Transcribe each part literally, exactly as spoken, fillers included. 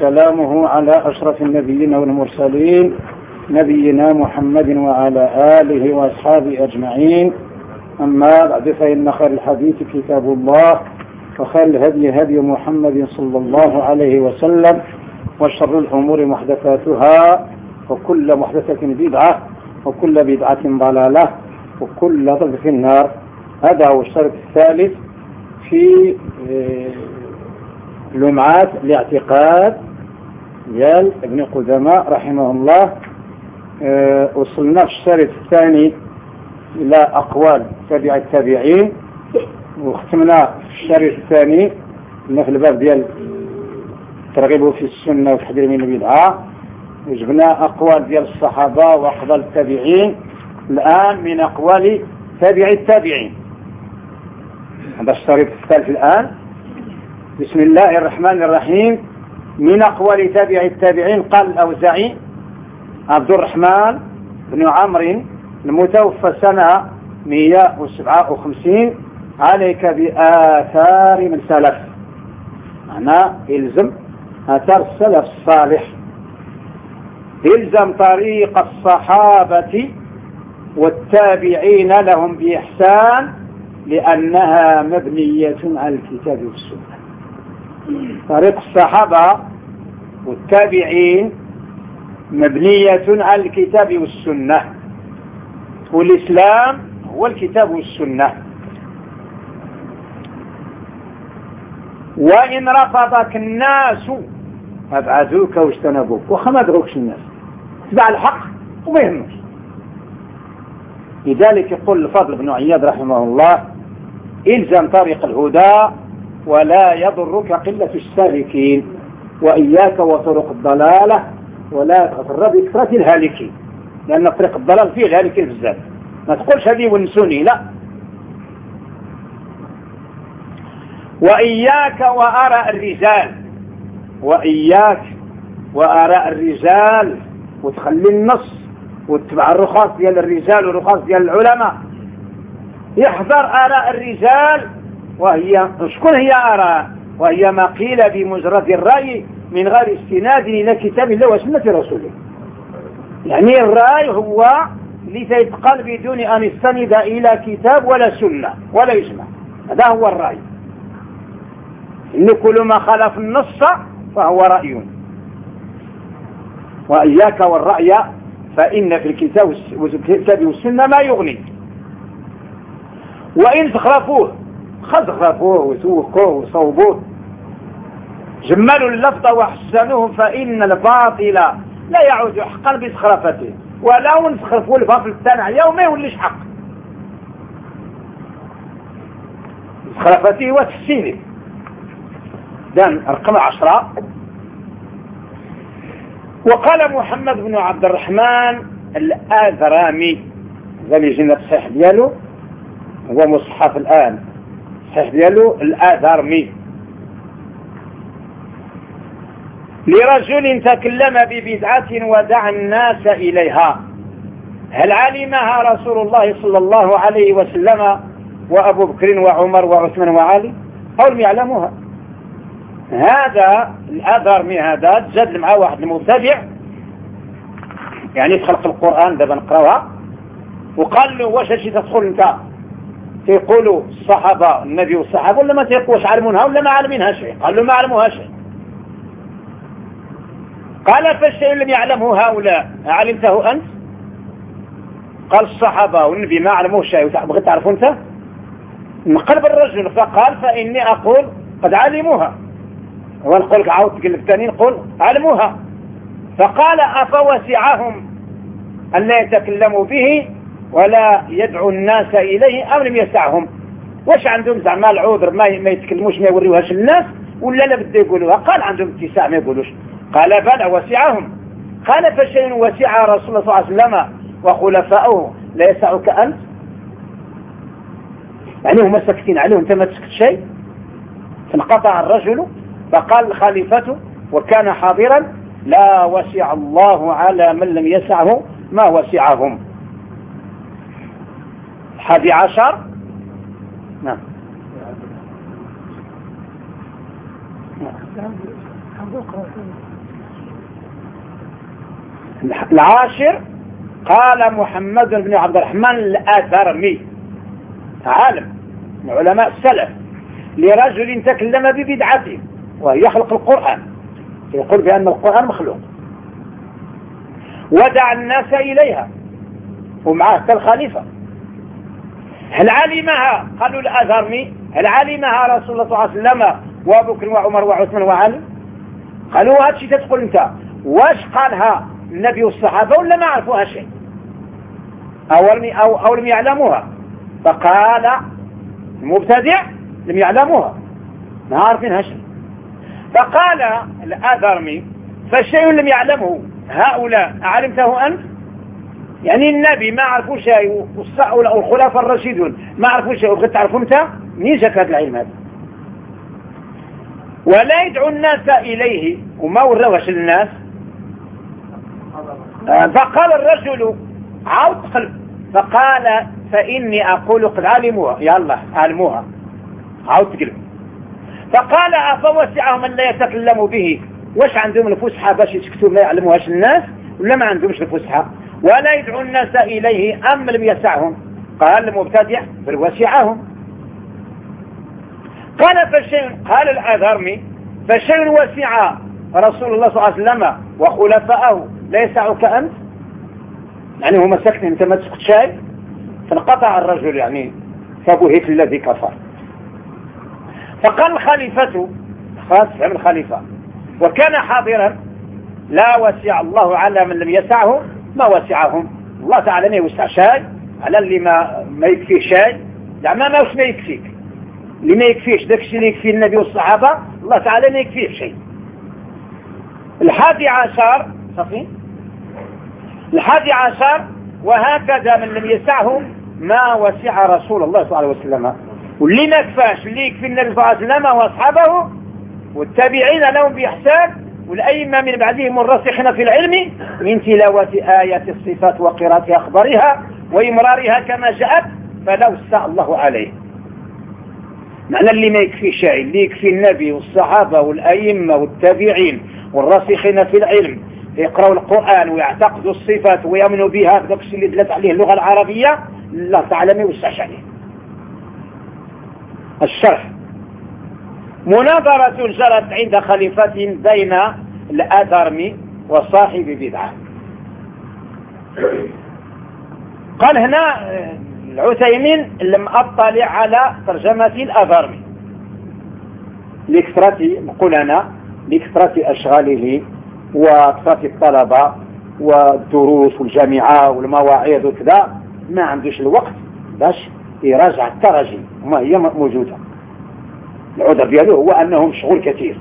سلامه على أشرف النبيين والمرسلين نبينا محمد وعلى آله وأصحابه أجمعين. أما بعد، فإن خير الحديث كتاب الله، وخير الهدي هدي محمد صلى الله عليه وسلم، وشر الأمور محدثاتها، وكل محدثة بدعة، وكل بدعة ضلالة، وكل ضلالة في النار. هذا هو الشرط الثالث في لمعات الاعتقاد ديال ابن قدامة رحمه الله. أه وصلنا في الشرط الثاني إلى أقوال تابع التابعين، وختمنا في الشرط الثاني في الباب ديال ترغيب في السنة والتحذير من البدعة، وجبنا أقوال ديال الصحابة وأقوال التابعين. الآن من أقوال تابع التابعين، هذا الشريط الثالث الآن. بسم الله الرحمن الرحيم. من أقوال تابع التابعين قال الأوزاعي عبد الرحمن بن عمرو المتوفى سنة مئة وسبعة وخمسين: عليك بآثار من سلف، معناه إلزم آثار السلف الصالح، إلزم طريق الصحابة والتابعين لهم بإحسان، لأنها مبنية على الكتاب والسنة. طريق الصحابة والتابعين مبنية على الكتاب والسنة، والإسلام هو الكتاب والسنة. وإن رفضك الناس أبعدوك واجتنبوك، وخا ما دروكش الناس، تبع الحق وما يهمش. لذلك يقول الفضل بن عياض رحمه الله: إلزم طريق الهدى ولا يضرك قلة السالكين، وإياك وطرق الضلالة ولا تغتر بكثرة الهالكين، لأن طريق الضلال فيه الهالكين بزاف. ما تقولش هذه ونسوني، لا. وإياك وآراء الرجال، وإياك وآراء الرجال، وتخلي النص وتتبع الرخاص ديال الرجال والرخاص ديال العلماء. يحذر آراء الرجال، وهي شكون هي آراء؟ وهي ما قيل بمجرد الرأي من غير استناد إلى كتاب الله وسنة رسوله. يعني الرأي هو اللي سيتقال بدون أن يستند إلى كتاب ولا سنة ولا يسمع، هذا هو الرأي. إن كل ما خالف النص فهو رأي. وإياك والرأي، فإن في الكتاب والسنة ما يغني. وإن زخرفوه خزخرفوه وسوقوه وصوبوه، جملوا اللفظ وحسنوه، فإن الباطل لا يعود حقا بزخرفته، ولو نزخرفوا الباطل الثاني يوم ما يوليش حق. زخرفته وتحسينه. دان رقم عشرة. وقال محمد بن عبد الرحمن الآذرامي، هذا اللي جينا الصحيح ديالو هو مصحف الآن، الصحيح ديالو الآذرامي: لرجل تكلم ببدعة ودعا الناس إليها، هل علمها رسول الله صلى الله عليه وسلم وأبو بكر وعمر وعثمان وعلي، أو لم يعلموها؟ هذا الآذرامي هذا تجادل مع واحد المبتدع، يعني تخلق القرآن دابا نقراوها، وقال له: واش هادشي تدخل انت تيقولوا الصحابة النبي والصحابة ولا ما تيقولوش عالمونها ولا ما عالمينها شيء؟ قال له: ما علموها شيء. قال: فالشيء لم يعلمه هؤلاء علمته أنت؟ قال: الصحابة والنبي ما علموه شيء، بغيت تعرفوا انت؟ انقلب الرجل فقال: فإني أقول قد علموها، ونقول لك عاود تقول الثاني نقول علموها. فقال: أفوسعهم أن لا يتكلموا به ولا يدعو الناس إليه، أم لم يسعهم؟ واش عندهم زعما العذر ما ما يتكلموش ما يوريوهاش الناس، ولا لا بده يقولوها؟ قال: عندهم اتساع ما يقولوش. قال: بلى وسعهم. قال: فشيء وسع رسول الله صلى الله عليه وسلم وخلفاؤه لا يسعك أنت؟ يعني هم ساكتين عليه وانت ما تسكت شيء. فانقطع الرجل فقال الخليفة وكان حاضرا: لا وسع الله على من لم يسعه ما وسعهم. حادي عشر. نعم. العاشر قال محمد بن عبد الرحمن الآثرمي عالم من علماء السلف لرجل تكلم ببدعته وهي خلق القرآن، يقول بأن القرآن مخلوق، ودعا الناس إليها ومعه كالخليفة. هل علمها؟ قالوا الآثرمي هل علمها رسول الله صلى الله عليه وسلم وابو بكر وعمر وعثمان وعلي؟ قالوا هذا الشيء تقول انت، واش قالها النبي والصحابة ولا ما عرفوها شيء أو لم, أو, أو لم يعلموها؟ فقال المبتدع لم يعلموها ما عارفينها شيء. فقال الآثرمي فالشيء لم يعلمه هؤلاء أعلمته أنت؟ يعني النبي ما عرفوا شيء والخلفاء الراشدون ما عرفوا شيء وبغيت تعرفوا انت؟ منين جاك هذا العلم هذا؟ ولا يدعو الناس إليه وما وروش للناس. فقال الرجل عاود قلب فقال فإني أقول قد علموها، يا الله علموها عاود تقلب. فقال أفوسعهم من لا يتكلموا به، واش عندهم الفسحة باش يسكتوا ما يعلموهاش الناس ولا ما عندهمش الفسحة؟ ولا يدعو الناس إليه أم لم يسعهم؟ قال المبتدع بل وسعهم. قال فالشيء قال الآثرمي فالشيء وسع رسول الله صلى الله عليه وسلم وخلفاءه لا يسعك أنت؟ يعني هما سكتين انت ما تسكت شيء. فانقطع الرجل يعني فبهت الذي كفر. فقال الخليفة خاص من الخليفة وكان حاضرا لا وسع الله على من لم يسعه ما وسعهم. الله تعالى ما يوسع شيء على اللي ما, ما يكفيه شيء، يعني ما ماوش ما يكفيك اللي ما يكفيش داك الشيء اللي يكفي النبي والصحابة الله تعالى ما يكفيه شيء. الحادي عشر صفين الحادي عشر وهكذا من لم يسعه ما وسع رسول الله صلى الله عليه وسلم. واللي ما كفاش اللي يكفي النبي صلى الله عليه وسلم واصحابه والتابعين لهم بإحسان والأئمة من بعدهم الراسخين في العلم من تلاوة آيات الصفات وقراءة أخبارها وإمرارها كما جاءت فلا وسع الله عليه. معنى اللي ما يكفي شيء اللي يكفي النبي والصحابة والأئمة والتابعين والراسخين في العلم يقرأوا القرآن ويعتقدوا الصفات ويؤمنوا بها بدك الشيء اللي دلت عليه اللغة العربية الله تعالى ما يوسعش عليه. الشرح مناظرة جرت عند خليفة بين الآثرمي وصاحب بدعة. قال هنا العثيمين لم أطلع على ترجمة الآثرمي لكثرة نقول أنا لكثرة أشغاله وكثرة الطلبة والدروس والجامعة والمواعيد وكذا ما عندوش الوقت باش يراجع التراجم وما هي موجودة. العذر دياله هو أنه مشغول كثير.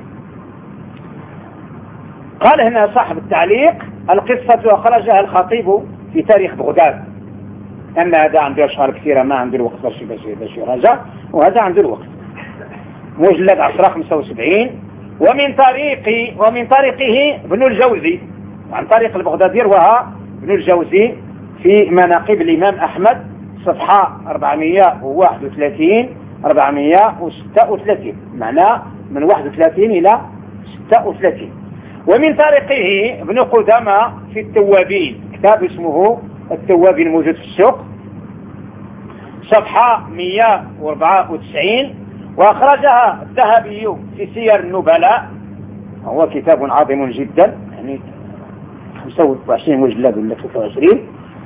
قال هنا صاحب التعليق القصة أخرجها الخطيب في تاريخ بغداد أن هذا عنده أشغال كثيرة ما عنده الوقت باش باش يراجع وهذا عنده الوقت. مجلد عشرة خمسة وسبعين ومن طريق ومن طريقه ابن الجوزي عن طريق البغدادي رواها ابن الجوزي في مناقب الإمام أحمد صفحة أربعمائة وواحد وثلاثين أربعمائة وستة وثلاثين معناه من واحد وثلاثين إلى ستة وثلاثين. ومن طريقه ابن قدامة في التوابين كتاب اسمه التوابين موجود في السوق صفحة مئة وأربعة وتسعين وأخرجها الذهبي في سير النبلاء هو كتاب عظيم جدا يعني خمسة وعشرين مجلد ولا ثلاثة وعشرين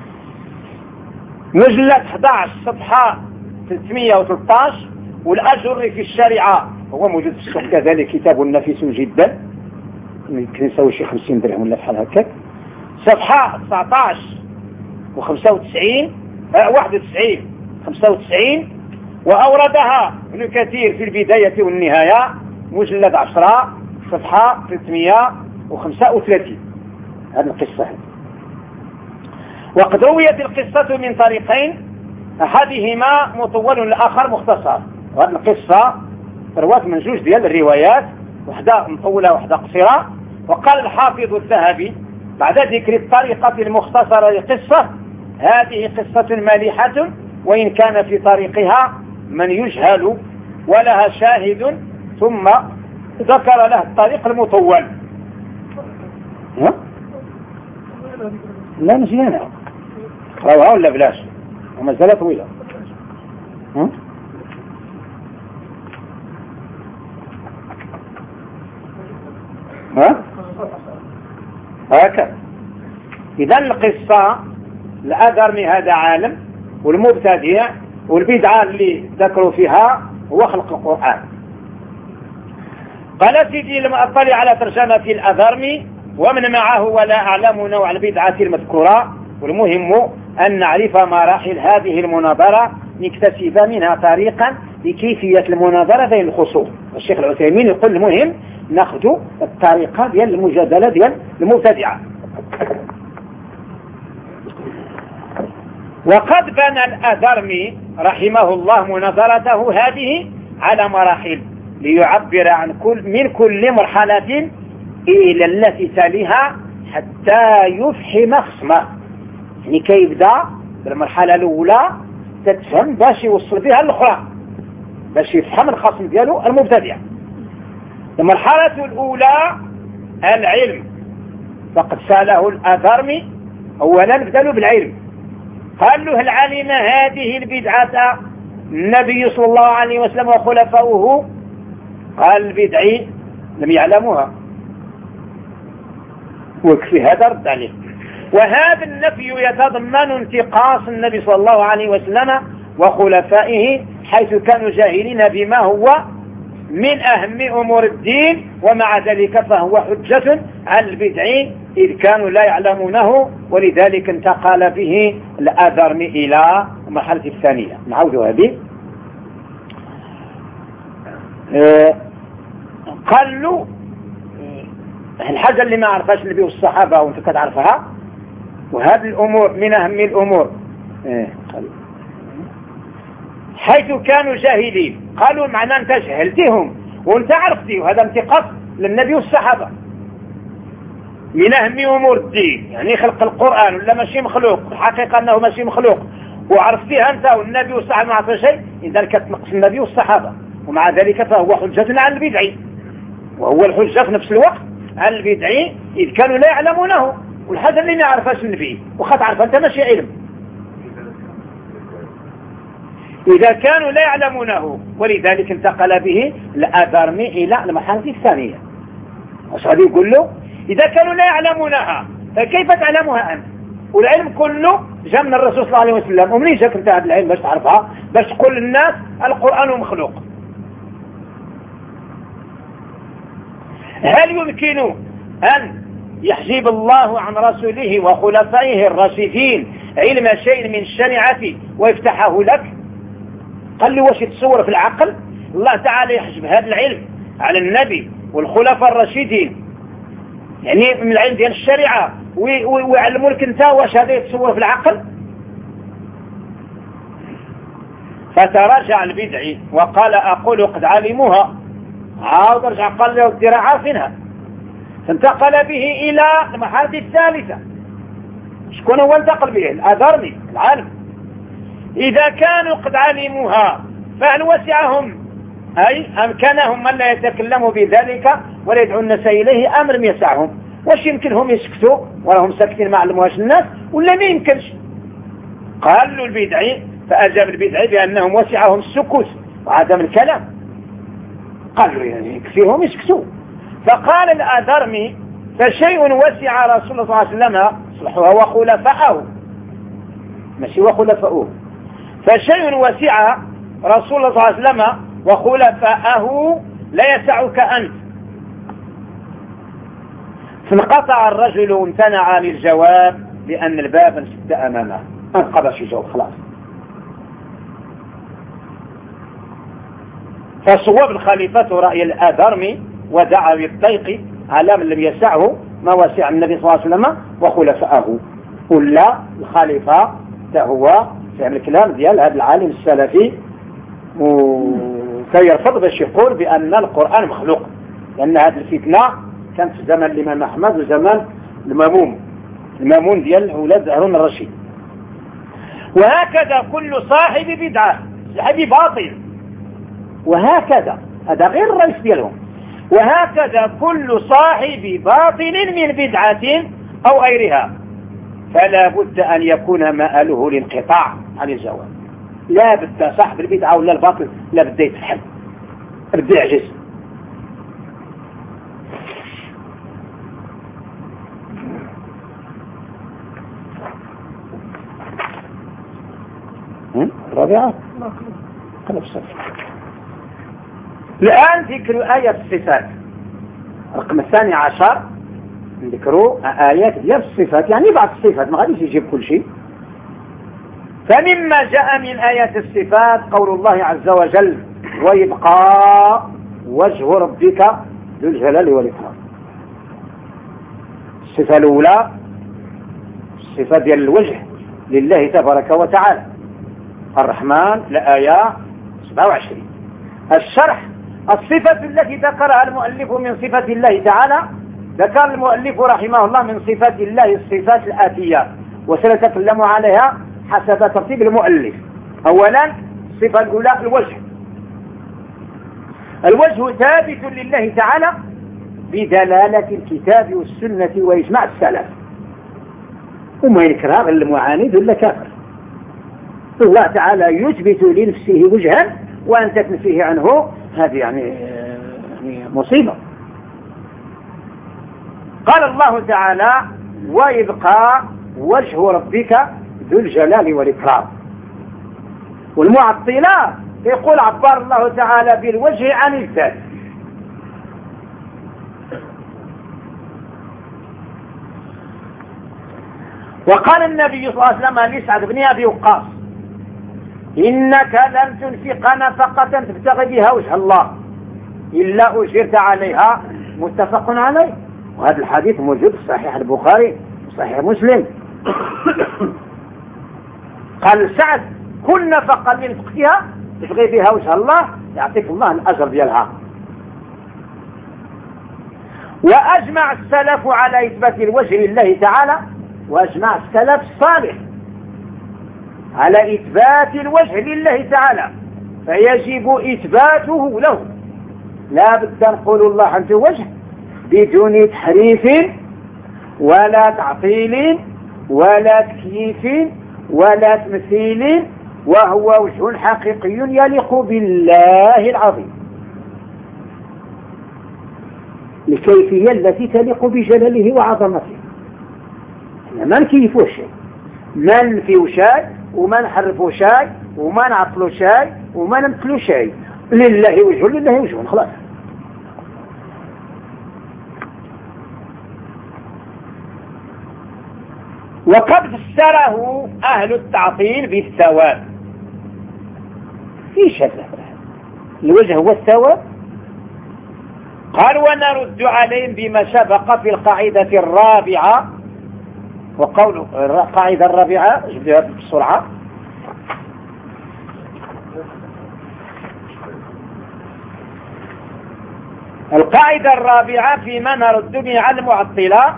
مجلد أحد عشر صفحة ثلاثمائة وثلاثة عشر. والأجر في الشريعة هو موجود في السوق كذلك كتاب نفيس جدا يمكن يساوي شي خمسين درهم ولا بحال هكاك صفحة تسعة عشر وخمسة وتسعين واحد وتسعين خمسة وتسعين. وأوردها ابن كثير في البداية والنهاية مجلد عشرة صفحة ثلاثمائة وخمسة وثلاثين هذه القصة هذه. وقد رويت القصة من طريقين أحدهما مطول والآخر مختصر. وهذه القصة روات من جوج ديال الروايات واحدة مطولة واحدة قصيرة. وقال الحافظ الذهبي بعد ذكر الطريقة المختصرة للقصة هذه قصة مالحة وإن كان في طريقها من يجهل ولها شاهد ثم ذكر له الطريق المطول. ها؟ لا مزيانة روها ولا بلاش ومازالة طويلة. ها؟ ها؟ هكذا. إذا القصة الأذرمي هذا عالم، والمبتدع والبدعة اللي ذكروا فيها هو خلق القرآن. قال سيدي لم أطلع على ترجمة الأذرمي ومن معه ولا أعلم نوع البدعة المذكورة، والمهم أن نعرف مراحل هذه المناظرة نكتسب منها طريقا لكيفية المناظرة بين الخصوم. الشيخ العثيمين يقول المهم ناخذ الطريقة ديال المجادلة ديال المبتدعة. وقد بنى الأذرمي رحمه الله مناظرته هذه على مراحل ليعبر عن كل من كل مرحلة إلى التي تليها حتى يفهم خصمه. يعني كيبدأ بالمرحلة الأولى تتفهم باش يوصل بها الأخرى باش يفهم الخصم دياله المبتدع. المرحلة الأولى العلم، فقد سأله الأذرمي أولا بدأوا بالعلم، قال له هل علم هذه البدعة النبي صلى الله عليه وسلم وخلفاؤه؟ قال البدعي لم يعلموها، وكفي هذا رد عليه. وهذا النفي يتضمن انتقاص النبي صلى الله عليه وسلم وخلفائه حيث كانوا جاهلين بما هو من أهم أمور الدين، ومع ذلك فهو حجة على البدعي إذ كانوا لا يعلمونه، ولذلك انتقل به الأذرمي إلى المرحلة الثانية. نعود هذه. أه قال له الحاجة اللي ما عرفهاش النبي والصحابة وانت كتعرفها، وهذه الأمور من أهم الأمور أه حيث كانوا جاهلين. قالوا معنى انت جهلتهم وانت عرفتي، وهذا انتقاص للنبي والصحابة. من أهم أمور الدين يعني خلق القرآن ولا ماشي مخلوق، الحقيقة أنه ماشي مخلوق وعرفتيها أنت والنبي والصحابة ما عرفوا شيء، إذا كتنقص النبي والصحابة، ومع ذلك فهو حجة على البدعي، وهو الحجة في نفس الوقت على البدعي إذ كانوا لا يعلمونه. والحاجة اللي ما عرفهاش النبي وخد عرفها أنت ماشي علم، إذا كانوا لا يعلمونه، ولذلك انتقل به الأذرمي إلى المرحلة الثانية. واش غادي يقول له؟ إذا كانوا لا يعلمونها فكيف تعلمها أنت؟ والعلم كله جاء من الرسول صلى الله عليه وسلم، ومنين جاك انت هذا العلم باش تعرفها باش تقول للناس القرآن مخلوق؟ هل يمكن أن يحجب الله عن رسوله وخلفائه الراشدين علم شيء من الشريعة ويفتحه لك؟ قال له واش يتصور في العقل الله تعالى يحجب هذا العلم على النبي والخلفاء الراشدين، يعني من العلم ديال الشريعة ويعلموا لك انت؟ واش هذا يتصور في العقل؟ فتراجع البدعي وقال أقول قد علموها. عاود رجع قال له الدراع عارفينها. فانتقل به إلى المرحلة الثالثة. شكون هو انتقل به؟ الأذرمي العالم. إذا كانوا قد علموها فهل وسعهم أي أمكنهم من لا يتكلموا بذلك ولا يدعو الناس إليه أمر يسعهم؟ واش يمكنهم يسكتوا وراهم ساكتين ما علموهاش الناس ولا ما يمكنش؟ قال له البدعي، فأجاب البدعي بأنهم وسعهم السكوت وعدم الكلام. قال له يعني يكفيهم يسكتوا. فقال الأذرمي فشيء وسع رسول الله صلى الله عليه وسلم صلحوها وخلفاءه، ماشي وخلفاؤه، فشيء وسع رسول الله صلى الله عليه وسلم وخلفاءه لا يسعك أنت. فانقطع الرجل وامتنع عن الجواب لأن الباب انسد أمامه، ما انقضاش يجاوب خلاص. فصوب الخليفة رأي الأذرمي ودعا بالضيق على من لم يسعه ما وسع النبي صلى الله عليه وسلم وخلفاءه. ولا الخليفة هو فهم الكلام ديال هذا العالم السلفي وسيرفض باش يقول بأن القرآن مخلوق، لأن هذه الفتنة كانت في زمن الإمام أحمد وزمان المامون المامون ديال أولاد هارون الرشيد. وهكذا كل صاحب بدعة صاحب باطل، وهكذا هذا غير الرئيس ديالهم، وهكذا كل صاحب باطل من بدعة أو غيرها فلا بد أن يكون مآله الانقطاع عن الزواج. لا بد صاحب البدعة ولا الباطل لا بد يتحل، بد يعجز. رابعة الآن ذكر آية الصفات. رقم الثاني عشر ذكروا آيات ديال الصفات، يعني بعض الصفات ما غاديش يجيب كل شيء. فمما جاء من آيات الصفات قول الله عز وجل ويبقى وجه ربك ذو الجلال والإكرام. الصفة الأولى الصفة ديال الوجه لله تبارك وتعالى، الرحمن الآية سبعة وعشرين. الشرح الصفة التي ذكرها المؤلف من صفة الله تعالى، ذكر المؤلف رحمه الله من صفة الله الصفات الآتية وسنتكلم عليها حسب ترتيب المؤلف. أولا الصفة الأولى الوجه. الوجه ثابت لله تعالى بدلالة الكتاب والسنة وإجماع السلف، وما ينكرها غير المعاند ولا كافر. الله تعالى يثبت لنفسه وجها وأنت تنفيه عنه، هذه يعني, يعني مصيبة. قال الله تعالى ويبقى وجه ربك ذو الجلال والإكرام. والمعطلة يقول عبر الله تعالى بالوجه عن الذات. وقال النبي صلى الله عليه وسلم لسعد بن أبي وقاص إنك لن تنفق نفقة تبتغي بها وجه الله إلا أجرت عليها، متفق عليه. وهذا الحديث موجود في صحيح البخاري وصحيح مسلم. قال سعد كل نفقة اللي نفقتها تبغي بها وجه الله يعطيك الله الأجر ديالها. وأجمع السلف على إثبات الوجه لله تعالى، وأجمع السلف الصالح على إثبات الوجه لله تعالى، فيجب إثباته له. لا بد نقول الله عنده وجه بدون تحريف ولا تعطيل ولا تكييف ولا تمثيل، وهو وجه حقيقي يليق بالله العظيم، الكيفية التي تليق بجلاله وعظمته. ما نكيفوه شيء، ما ننفيه شيء وما نحرفه شيء وما نعطله شيء وما نمثله شيء. لله وجه لله وجه خلاص. وقد فسره أهل التعطيل بالثواب. ايش هذا الوجه هو الثواب؟ قال ونرد عليهم بما سبق في القاعدة الرابعة. وقول القاعدة الرابعة جبتها بسرعة. القاعدة الرابعة فيما نرد به على المعطلة.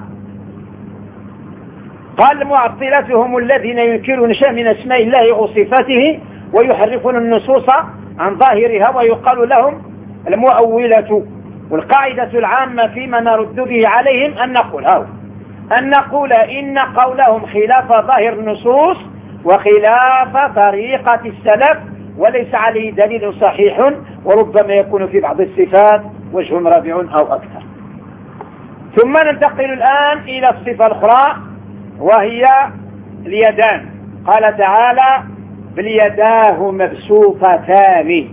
قال المعطلة هم الذين ينكرون شيئا من اسماء الله وصفاته ويحرفون النصوص عن ظاهرها ويقال لهم المؤولة. والقاعدة العامة فيما نرد به عليهم أن نقول هاو أن نقول إن قولهم خلاف ظاهر النصوص وخلاف طريقة السلف وليس عليه دليل صحيح، وربما يكون في بعض الصفات وجه رابع أو أكثر. ثم ننتقل الآن إلى الصفة الأخرى وهي اليدان. قال تعالى بل يداه مبسوطتان.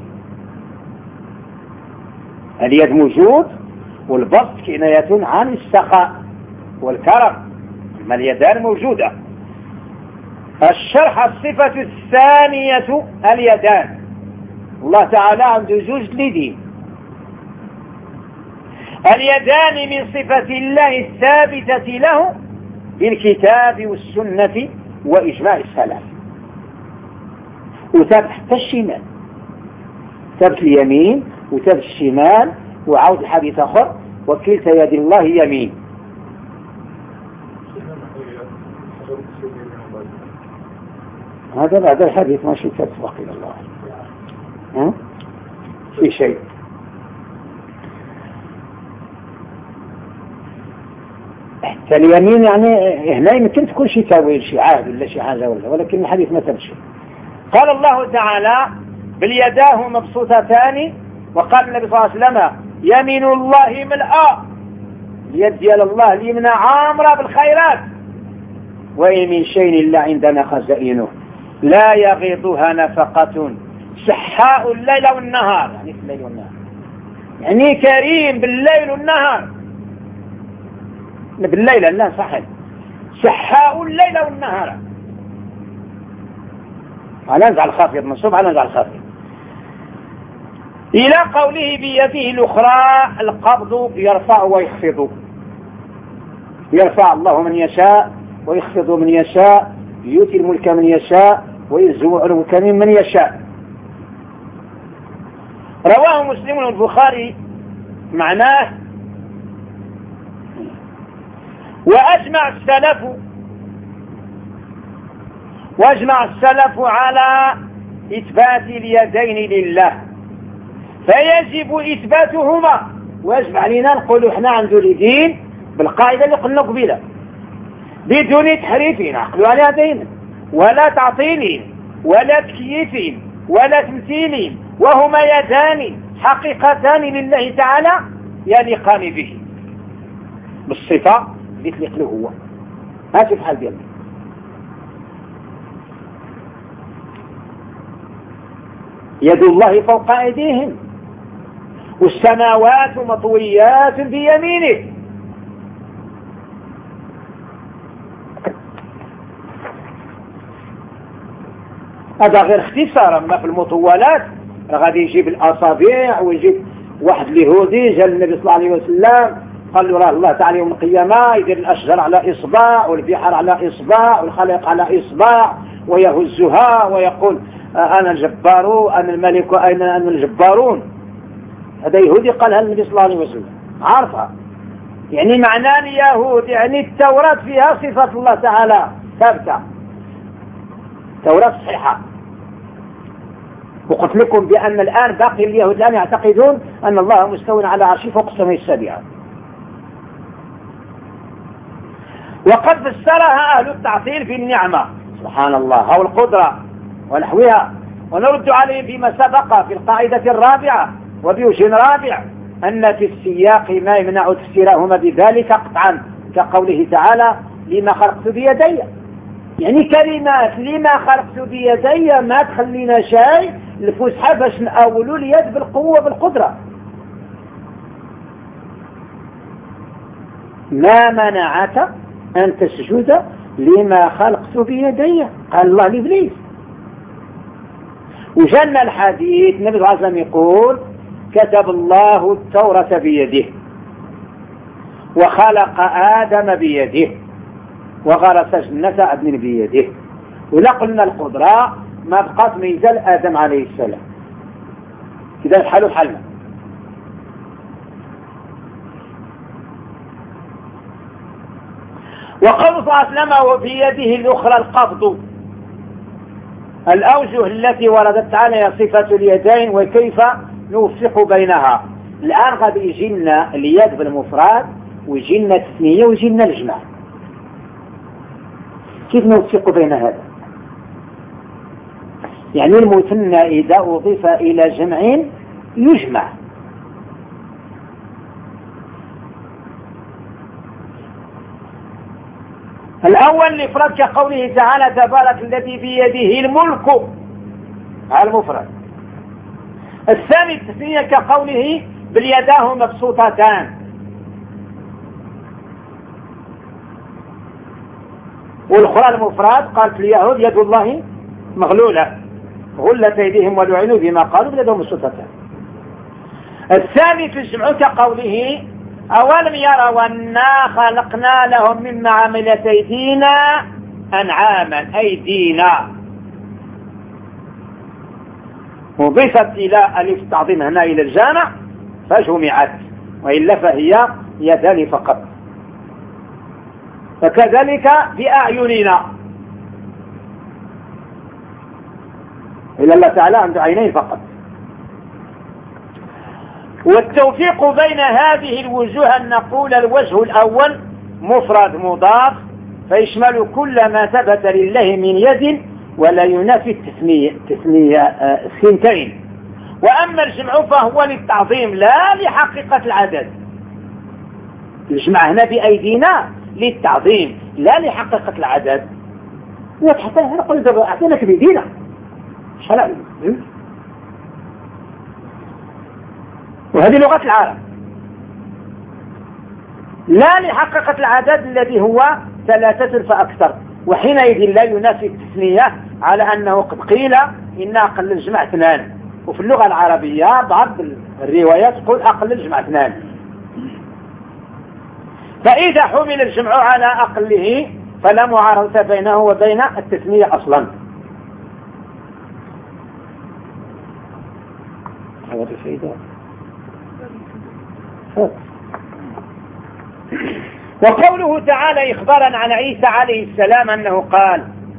اليد موجود والبسط كناية عن السخاء والكرم، أما اليدان موجودة. الشرح الصفة الثانية اليدان. الله تعالى عنده زوج اليدين. اليدان من صفة الله الثابتة له بالكتاب والسنة وإجماع السلف. وثابت حتى الشمال، ثابت اليمين وثابت الشمال، وعود الحديث آخر وكلتا يد الله يمين. هذا بعد الحديث ماشي تسبق إلى الله. ها؟ في شيء حتى اليمين يعني هنا يمكن تكون شي تاويل شي عهد ولا شي حاجة ولا، ولكن الحديث ما تمشي. قال الله تعالى بل يداه مبسوطتان، وقال النبي صلى الله عليه وسلم يمين الله ملأى، اليد ديال الله اليمنى عامرة بالخيرات، وإن من شيء إلا عندنا خزائنه لا يغيضها نفقة، سحاء الليل والنهار، يعني في الليل والنهار، يعني كريم بالليل والنهار، بالليل لا صحيح، سحاء الليل والنهار، على نزع الخافض منصوب على نزع الخافض. إلى قوله بيده الأخرى القبض يرفع ويخفض، يرفع الله من يشاء ويخفض من يشاء، يؤتي الملك من يشاء ويزوع الملك من يشاء. رواه مسلم والبخاري معناه. وأجمع السلف واجمع السلف على إثبات اليدين لله، فيجب إثباتهما، ويجب علينا نقول احنا عنده اليدين بالقاعدة اللي قلنا قبيلة بدون تحريف عقلوا عليها دائما، ولا تعطيل ولا تكييف ولا تمثيل، وهما يدان حقيقتان لله تعالى يليقان به بالصفة اللي تليق له هو. هاتي الحال ديالنا يد الله فوق أيديهم والسماوات مطويات بيمينه. هذا غير اختصار، اما في المطولات غادي يجيب الأصابع ويجيب واحد اليهودي جاء النبي صلى الله عليه وسلم قال له راه الله تعالى يوم القيامة يدير الأشجار على إصبع والبحار على إصبع والخلائق على إصبع ويهزها ويقول أنا الجبار أنا الملك أنا الجبارون. هذا يهودي قالها النبي صلى الله عليه وسلم عارفها، يعني معناه اليهود يعني التوراة فيها صفة الله تعالى ثابتة، التوراة صحيحة. وقلت لكم بأن الآن باقي اليهود الآن يعتقدون أن الله مستوى على عرشه فوق السماء السابعة، وقد فسرها أهل التعطيل في النعمة سبحان الله أو القدرة ونحوها. ونرد عليهم فيما سبق في القاعدة الرابعة وبوجه رابع أن في السياق ما يمنع تفسيرهما بذلك قطعا، كقوله تعالى لما خلقت بيدي، يعني كلمات لما خلقت بيدي ما تخلينا شيء الفسحة باش نأولوا اليد بالقوة بالقدرة. ما منعك أن تسجد لما خلقت بيدي، قال الله لإبليس. وجن الحديث النبي صلى الله عليه وسلم يقول كتب الله التوراة بيده وخلق آدم بيده وغرس جنة عدن بيده. ولا قلنا القدرة ما بقات ميزال آدم عليه السلام، إذا الحال حالنا. وقال صلى الله عليه وسلم وبيده الأخرى القبض. الأوجه التي وردت عليها صفة اليدين وكيف نوفق بينها. الآن قد يجينا اليد بالمفرد ويجينا التثنية ويجينا الجمع، كيف نوفق بين هذا؟ يعني المثنى إذا أضيف إلى جمع يجمع، الأول الإفراد كقوله تعالى تبارك الذي بيده الملك على المفرد. الثاني التثنية كقوله بل يداه مبسوطتان. والأخرى المفرد قال في اليهود يد الله مغلولة غلت أيديهم ولعنوا بما قالوا بل يداه مبسوطتان. الثاني في الجمع كقوله أولم يروا أنا خلقنا لهم مما عملت أيدينا أنعاما أيدينا، وضيفت إلى ألف التعظيم هنا إلى الجامع فجمعت، وإلا فهي يدان فقط. فكذلك بأعيننا، إلا الله تعالى عنده عينين فقط. والتوفيق بين هذه الوجوه أن نقول الوجه الأول مفرد مضاف فيشمل كل ما ثبت لله من يد ولا ينافي التثنية التثنية الثنتين. وأما الجمع فهو للتعظيم لا لحقيقة العدد. الجمع هنا بأيدينا للتعظيم لا لحقيقة العدد. حتى نقول دابا أعطيناك بيدينا شحال، وهذه لغة العرب لا لحقيقة العدد الذي هو ثلاثة فأكثر. وحينئذ لا ينافي التثنية على أنه قد قيل إن أقل الجمع اثنان، وفي اللغة العربية بعض الروايات تقول أقل الجمع اثنان. فإذا حمل الجمع على أقله فلا معارضة بينه وبين التثنية أصلا. هذا الفائدة. وقوله تعالى إخبارا عن عيسى عليه السلام أنه قال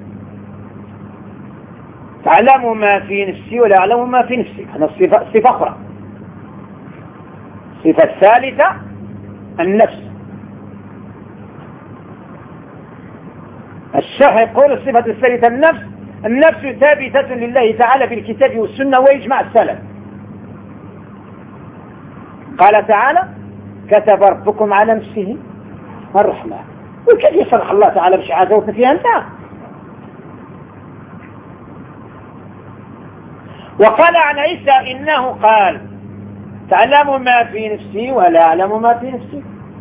تعلم ما في نفسي ولا أعلم ما في نفسي. هذا الصفة صفة أخرى. الصفة الثالثة النفس. الشرح يقول الصفة الثالثة النفس. النفس ثابتة لله تعالى بالكتاب والسنة ويجمع السلف. قال تعالى كتب ربكم على نفسه الرحمة. وكيف يصرح الله تعالى بشي حاجة وتنفيها انت؟ وقال عن عيسى إنه قال تعلم ما في نفسي ولا أعلم ما في نفسي.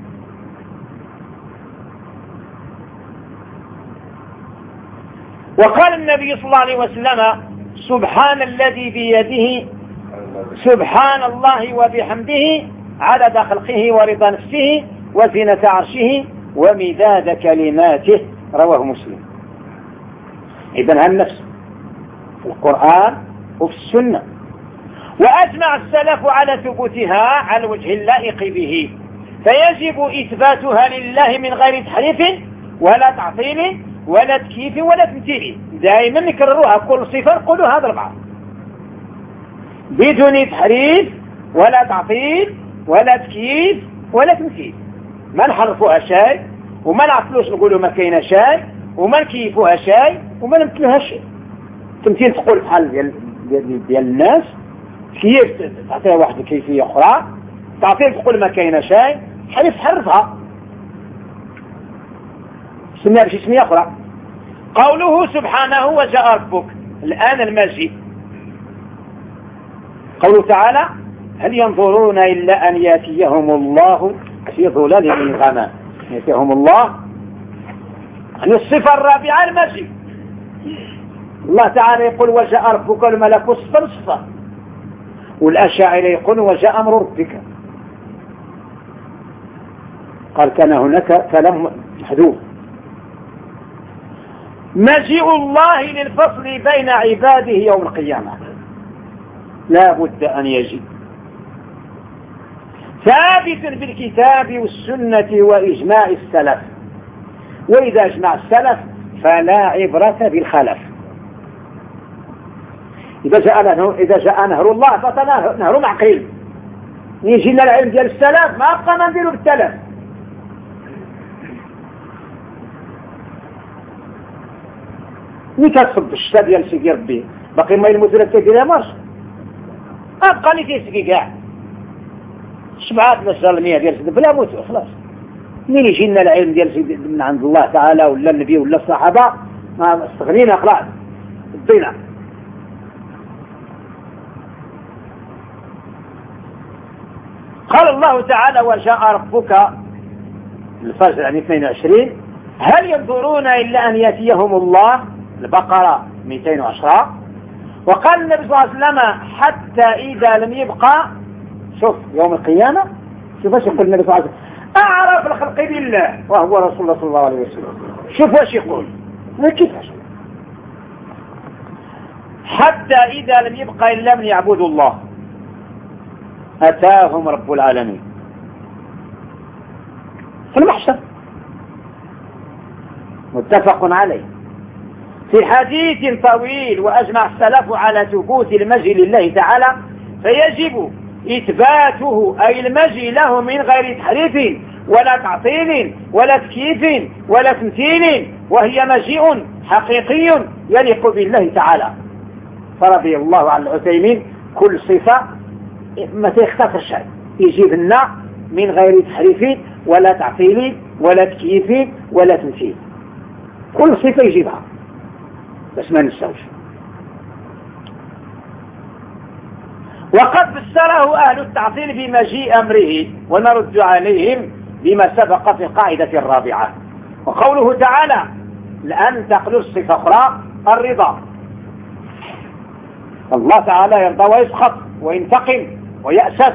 وقال النبي صلى الله عليه وسلم سبحان الذي بيده سبحان الله وبحمده عدد خلقه ورضا نفسه وزنة عرشه ومداد كلماته. رواه مسلم. إذن النفس في القرآن وفي السنة. وأجمع السلف على ثبوتها على الوجه اللائق به، فيجب إثباتها لله من غير تحريف ولا تعطيل ولا تكييف ولا تمثيل. دائما نكرروها كل صفة نقولوا هذا البعض بدون تحريف ولا تعطيل ولا تكييف ولا تمثيل. ما نحرفوها شيء وما نعطلوش نقولوا ما كاينه شيء وما نكيفوها شيء وما نمثلوها شيء. تمثيل تقول بحال ديال ديال ديال الناس، كيف تعطيها واحد كيفيه اخرى، تعطيها تقول ما كاينه شيء، حرف حرفها سميها بشي سميه اخرى. قوله سبحانه وجاء ربك الان المجيء. قوله تعالى هل ينظرون الا ان ياتيهم الله في ظلال من غمام. ياتيهم الله يعني الصفه الرابعه المجيء. الله تعالى يقول وجاء ربك والملك صفا صفا، والأشاعرة يقول وجاء أمر ربك. قال كان هناك كلام محذوف. مجيء الله للفصل بين عباده يوم القيامة لا بد أن يجي، ثابت بالكتاب والسنة وإجماع السلف. وإذا أجمع السلف فلا عبرة بالخلف. إذا جاء نهر إذا جاء نهر الله فنهر معقيل. يجي لنا العلم ديال السلف ما أبقى ما نديرو بالتلف. ملي كتصب الشتا ديال سيدي ربي باقي ما يلمس ولا كيديرها مارش أبقى اللي تيسقي كاع شبعات مشال المياه ديال سيدي بلا موت خلاص. منين يجي لنا العلم ديال سيدي من عند الله تعالى ولا النبي ولا الصحابة ما استغنينا خلاص ضينا. قال الله تعالى وجاء ربك الفجر يعني اثنين وعشرين هل ينظرون إلا أن يأتيهم الله البقرة مئتين وعشرة. وقال النبي صلى الله عليه وسلم حتى إذا لم يبقى شوف يوم القيامة شوف ايش يقول النبي صلى الله عليه وسلم أعرف الخلق بالله وهو رسول الله صلى الله عليه وسلم. شوف واش يقول كيفاش حتى إذا لم يبقى إلا من يعبد الله أتاهم رب العالمين في المحشر. متفق عليه في حديث طويل. وأجمع السلف على ثبوت المجيء لله تعالى فيجب إثباته أي المجيء له من غير تحريف ولا تعطيل ولا تكييف ولا تمثيل، وهي مجيء حقيقي يليق بالله تعالى. فرضي الله عن العثيمين كل صفة ما تختفر شيء يجيب لنا من غير تحريف ولا تعطيل ولا تكييف ولا تمثيل، كل صفة يجيبها بس ما نستوش. وقد فسره أهل التعطيل بمجيء أمره، ونرد عليهم بما سبق في القاعدة الرابعة. وقوله تعالى الآن تقل الصفة أخرى الرضا، الله تعالى يرضى ويسخط وينتقم ويأسف.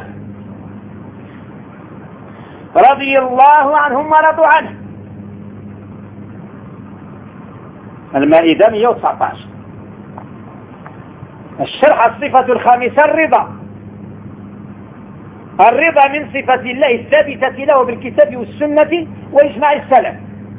رضي الله عنهم ورضوا عنه، المائدة مئة وتسعة عشر. الشرح الصفة الخامسة الرضا. الرضا من صفة الله الثابتة له بالكتاب والسنة وإجماع السلف.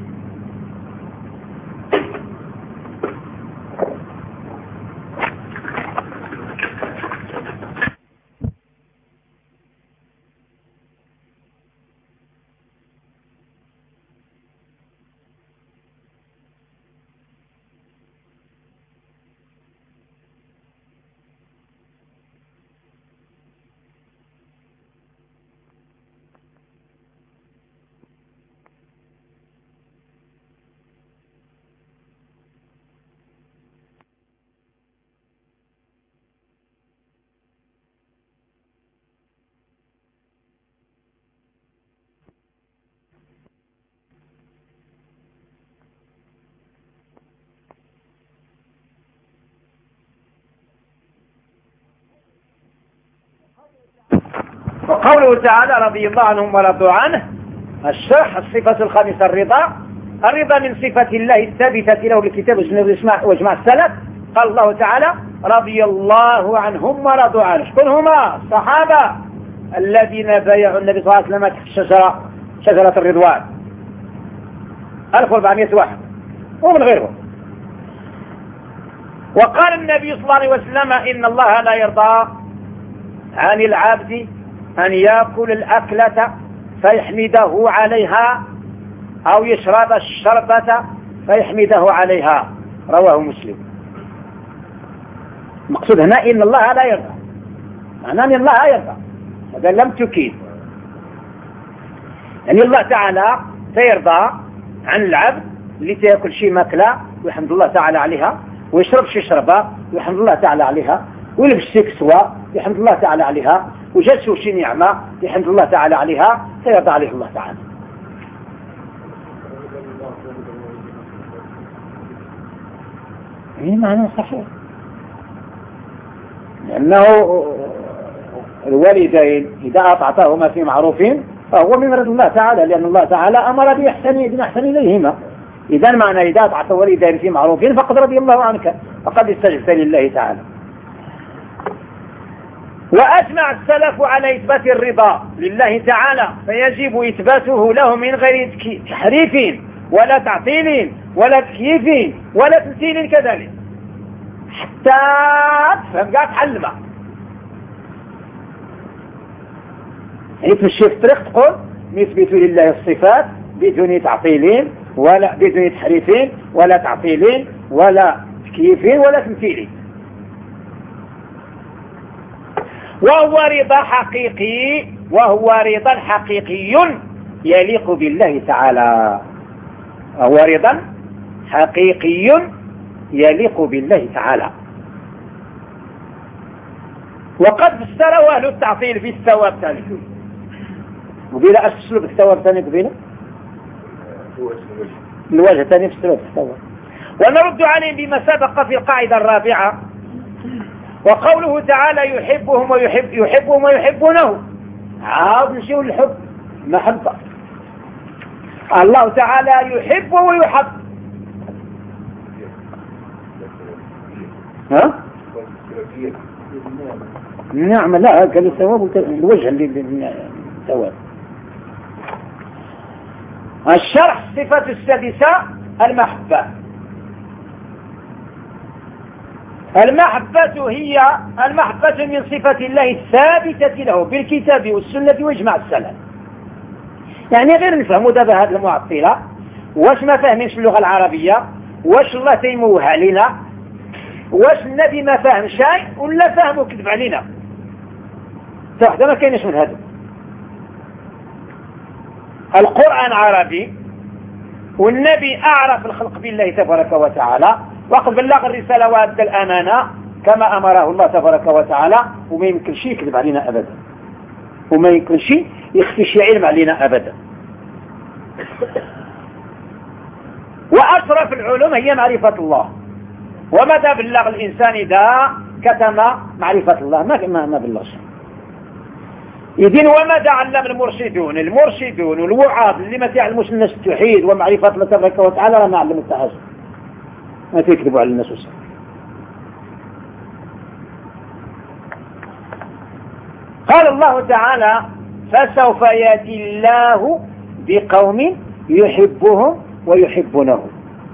وقوله تعالى رضي الله عنهم ورضوا عنه. الشرح الصفة الخامسة الرضا. الرضا من صفة الله الثابتة له بالكتاب واجماع السلف. قال الله تعالى رضي الله عنهم ورضوا عنه. شكون هما؟ الصحابة الذين بايعوا النبي صلى الله عليه وسلم تحت الشجرة، شجرة الرضوان، ألف وأربعمائة واحد ومن غيرهم. وقال النبي صلى الله عليه وسلم إن الله لا يرضى عن العبد أن يأكل الأكلة فيحمده عليها أو يشرب الشربة فيحمده عليها، رواه مسلم. المقصود هنا إن الله لا يرضى، معناه أن الله لا يرضى، هذا لم تكيد. يعني الله تعالى سيرضى عن العبد اللي تأكل شيء ماكلة ويحمد الله تعالى عليها، ويشرب شيء شربة ويحمد الله تعالى عليها، ويلبس شيء كسوة يحمد الله تعالى عليها، وجلسوا شي نعمة يحمد الله تعالى عليها، سيرضى عليه الله تعالى. ايه معنى صحيح، لأنه الوالدين إذا أطعتهما في معروف فهو من رضا الله تعالى، لأن الله تعالى أمر بإحسان بأحسن إليهما. إذا معنى إذا أطعت الوالدين في معروف فقد رضي الله عنك، فقد استجبت لله تعالى. وأجمع السلف على إثبات الرضا لله تعالى، فيجب إثباته له من غير تحريف ولا تعطيل ولا تكييف ولا تمثيل كذلك، حتى تفهم قاعد تحلمها. يعني تمشي في الطريق تقول نثبت لله الصفات بدون تعطيل ولا بدون تحريف ولا تعطيل ولا تكييف ولا تمثيل. وهو رضا حقيقي، وهو رضا حقيقي يليق بالله تعالى. وهو رضا حقيقي يليق بالله تعالى. وقد فسره أهل التعطيل في الثواب ثاني. قبيلة أسلوب الثواب ثاني قبيلة الوجه ثاني في السلوب الثواب. ونرد عليهم بما سبق في القاعدة الرابعة. وقوله تعالى يحبهم ويحب يحبهم ويحبونه، عاود نشيو الحب محبة. الله تعالى يحب ويحب. ها؟ نعم، لا قال الثواب الوجه للثواب. الشرح صفة السادسة المحبة. المحبة هي المحبة من صفة الله الثابتة له بالكتاب والسنة وإجماع السلف. يعني غير نفهموا دابا هذه المعطلة واش ما فاهمينش اللغة العربية، واش الله تيموه علينا، واش النبي ما فاهم شيء ولا فاهم وكذب علينا. واحدة ما كاينش من هذا. القرآن عربي والنبي أعرف الخلق بالله تبارك وتعالى، وقد بلغ الرسالة وأدى الأمانة كما أمره الله تبارك وتعالى، وما يمكن شيء يكذب علينا أبدا، وما يمكن شيء يخفي شيء علم علينا أبدا. وأشرف العلوم هي معرفة الله، ومتى بلغ الإنسان إذا كتم معرفة الله ما ما, ما بلغش. إذن وماذا علم المرشدون المرشدون والوعاظ اللي ما تعلموش الناس التوحيد ومعرفة الله تبارك وتعالى ما علموا التعاجب، ما تكذبوا على الناس وسلم. قال الله تعالى فسوف يأتي الله بقوم يحبهم ويحبونه.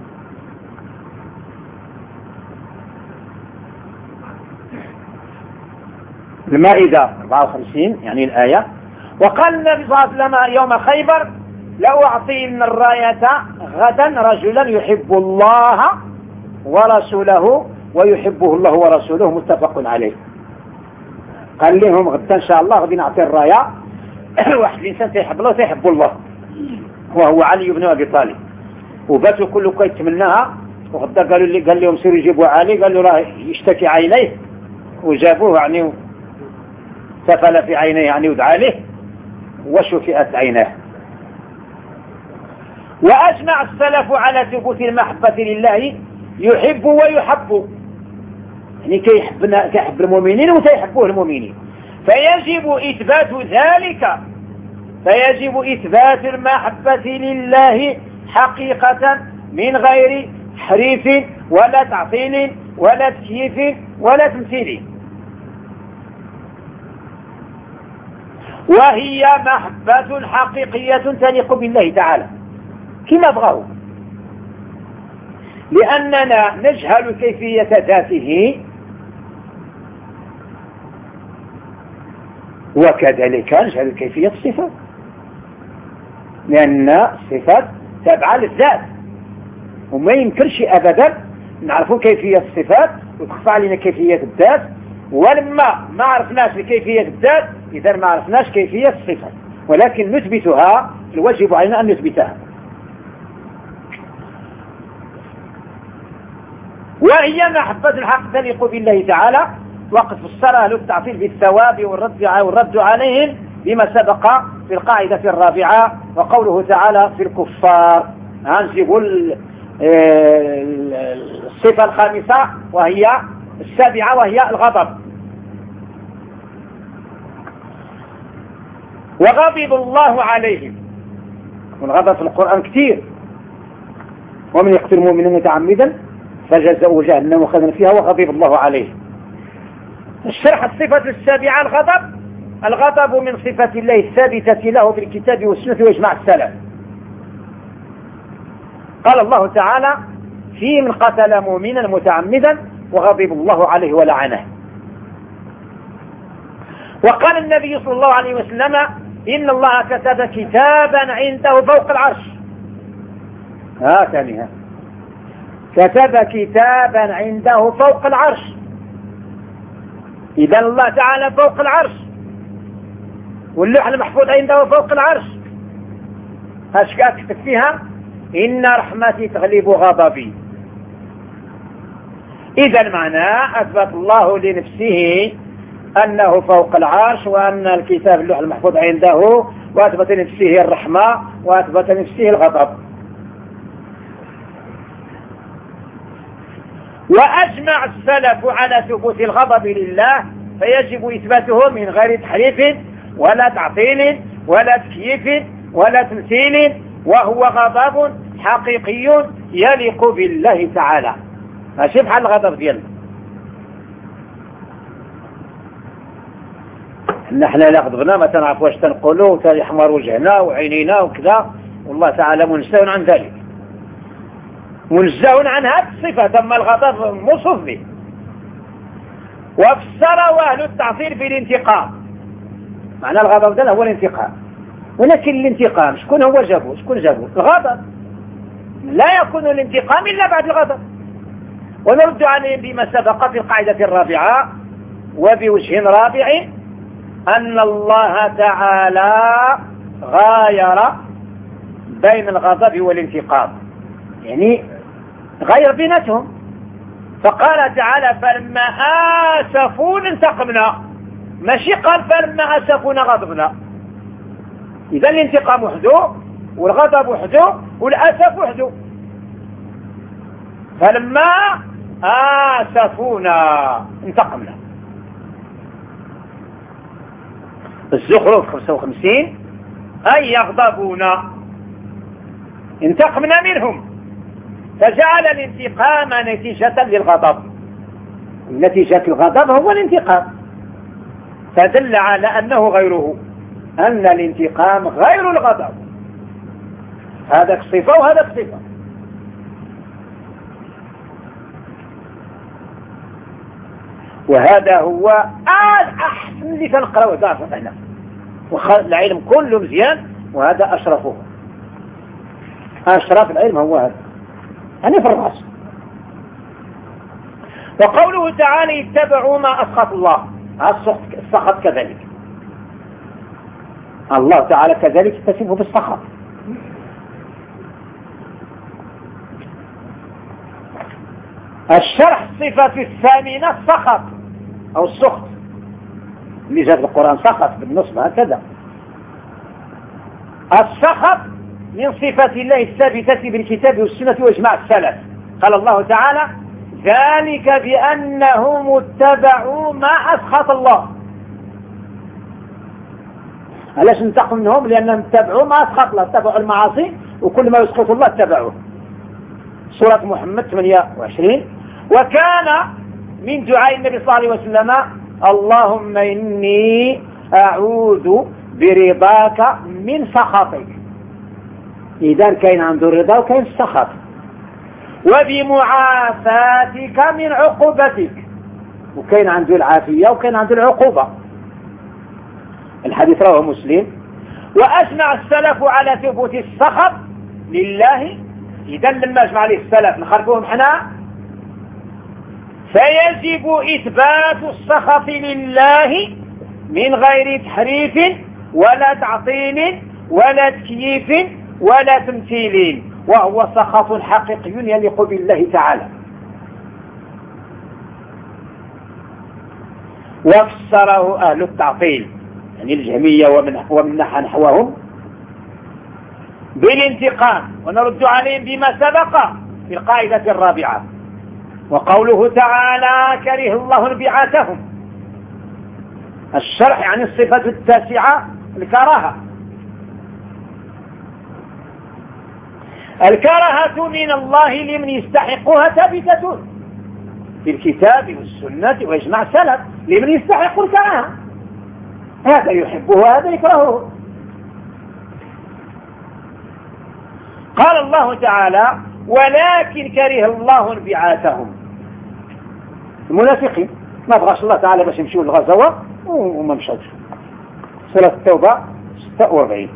المائدة أربعة وخمسين يعني الآية. وقال النبي صلى الله عليه وسلم يوم خيبر لأعطين الراية غدا رجلا يحب الله ورسوله ويحبه الله ورسوله، متفق عليه. قال لهم غدا إن شاء الله غادي نعطي الراية واحد الإنسان تيحب الله وتيحب الله، وهو علي بن أبي طالب. وباتوا كله كيتمناها، وغدا قالوا لي قال لهم سيروا يجيبوا علي، قالوا راه يشتكي عينيه، وجابوه يعني سفل في عينيه يعني ودعا له وشفئت عيناه. وأجمع السلف على ثبوت المحبة لله يحب ويحب، يعني كيحبنا كيحب المؤمنين وتيحبوه المؤمنين، فيجب إثبات ذلك، فيجب إثبات المحبة لله حقيقة من غير تحريف ولا تعطيل ولا تكييف ولا تمثيل، وهي محبة حقيقية تليق بالله تعالى كما بغاه، لأننا نجهل كيفية ذاته وكذلك نجهل كيفية الصفات، لأن الصفات تابعة للذات، وما يمكنش أبدا نعرفوا كيفية الصفات وتخفى علينا كيفية الذات، ولما ما عرفناش كيفية الذات إذا ما عرفناش كيفية الصفات، ولكن نثبتها، الواجب علينا أن نثبتها. وهي محبة الحق تليق بالله تعالى، وقد فسر أهل التعطيل بالثواب والرد والرد عليهم بما سبق في القاعدة الرابعة، وقوله تعالى في الكفار هنجيب الصفة الخامسة وهي السابعة وهي الغضب. وغضب الله عليهم، والغضب في القرآن كثير، ومن يقتل مؤمنا متعمدا فجزاؤه جهنم خالدا فيها وغضب الله عليه. الشرح الصفة السابعة الغضب. الغضب من صفة الله الثابتة له في الكتاب والسنة وإجماع السلف. قال الله تعالى في من قتل مؤمنا متعمدا وغضب الله عليه ولعنه. وقال النبي صلى الله عليه وسلم إن الله كتب كتابا عنده فوق العرش. ها ثانيها كتب كتابا عنده فوق العرش، إذا الله تعالى فوق العرش، واللوح المحفوظ عنده فوق العرش. اش كتب فيها إن رحمتي تغلب غضبي. إذا معناه أثبت الله لنفسه أنه فوق العرش، وأن الكتاب اللوح المحفوظ عنده، وأثبت لنفسه الرحمة، وأثبت لنفسه الغضب. وأجمع السلف على ثبوت الغضب لله، فيجب إثباته من غير تحريف ولا تعطيل ولا تكييف ولا تمثيل، وهو غضب حقيقي يليق بالله تعالى، ماشي بحال الغضب ديالنا. نحن لا غضبنا ما تنعرف واش تنقولوا، تيحمر وجهنا وعينينا وكذا، والله تعالى منزه عن ذلك، منزه عن هذه الصفة، ثم الغضب موصوف به. وفسره أهل التعطيل بالانتقام، معنى الغضب ده هو الانتقام، ولكن الانتقام شكون هو جابه؟ شكون جابه؟ الغضب. لا يكون الانتقام إلا بعد الغضب. ونرد عليهم بما سبق في القاعدة الرابعة وبوجه رابع أن الله تعالى غاير بين الغضب والانتقام، يعني غير بيناتهم. فقال تعالى فلما آسفون انتقمنا، ماشي قال فلما آسفون غضبنا. إذا الانتقام وحده والغضب وحده والأسف وحده. فلما آسفونا انتقمنا. الزخرف خمسة وخمسين أي يغضبونا انتقمنا منهم، فجعل الانتقام نتيجة للغضب. نتيجة الغضب هو الانتقام، فدل على أنه غيره، أن الانتقام غير الغضب. هذا صفة وهذا صفة. وهذا هو أحسن اللي تنقرأه تعرف هنا، العلم كله مزيان وهذا أشرفه. أشرف العلم هو هذا، يعني في الرأس. وقوله تعالى اتبعوا ما أسخط الله، السخط كذلك. الله تعالى كذلك يتصفه بالسخط. الشرح الصفة الثامنة السخط أو السخط، اللي جاء في القرآن سخط بالنصب هكذا. السخط من صفات الله الثابتة بالكتاب والسنة وإجماع السلف. قال الله تعالى ذلك بأنهم اتبعوا ما أسخط الله. علاش ننتقم منهم؟ لأنهم اتبعوا ما أسخط الله، اتبعوا المعاصي وكل ما يسخط الله اتبعوه. سورة محمد ثمانية وعشرين. وكان من دعاء النبي صلى الله عليه وسلم اللهم إني أعوذ برضاك من سخطك. إذا كاين عنده الرضا وكاين السخط. وبمعافاتك من عقوبتك، وكاين عنده العافية وكاين عنده العقوبة. الحديث رواه مسلم. وأجمع السلف على ثبوت السخط لله. إذا لما أجمع عليه السلف نخرجوهم حنا، فيجب إثبات السخط لله من غير تحريف ولا تعطيل ولا تكييف ولا تمثيل، وهو سخط حقيقي يليق بالله تعالى. وفسره أهل التعطيل يعني الجهمية ومن, ومن نحى نحوهم بالانتقام، ونرد عليهم بما سبق في القاعدة الرابعة. وقوله تعالى كره الله انبعاثهم، الشرح عن الصفة التاسعة الكراهة. الكراهة من الله لمن يستحقها ثابتة في الكتاب والسنة وإجماع السلف، لمن يستحق الكراهة، هذا يحبه وهذا يكرهه. قال الله تعالى ولكن كره الله انبعاثهم، المنافقين ما بغاش الله تعالى باش يمشوا للغزوة وما مشاوش. سورة التوبة ستة وأربعين.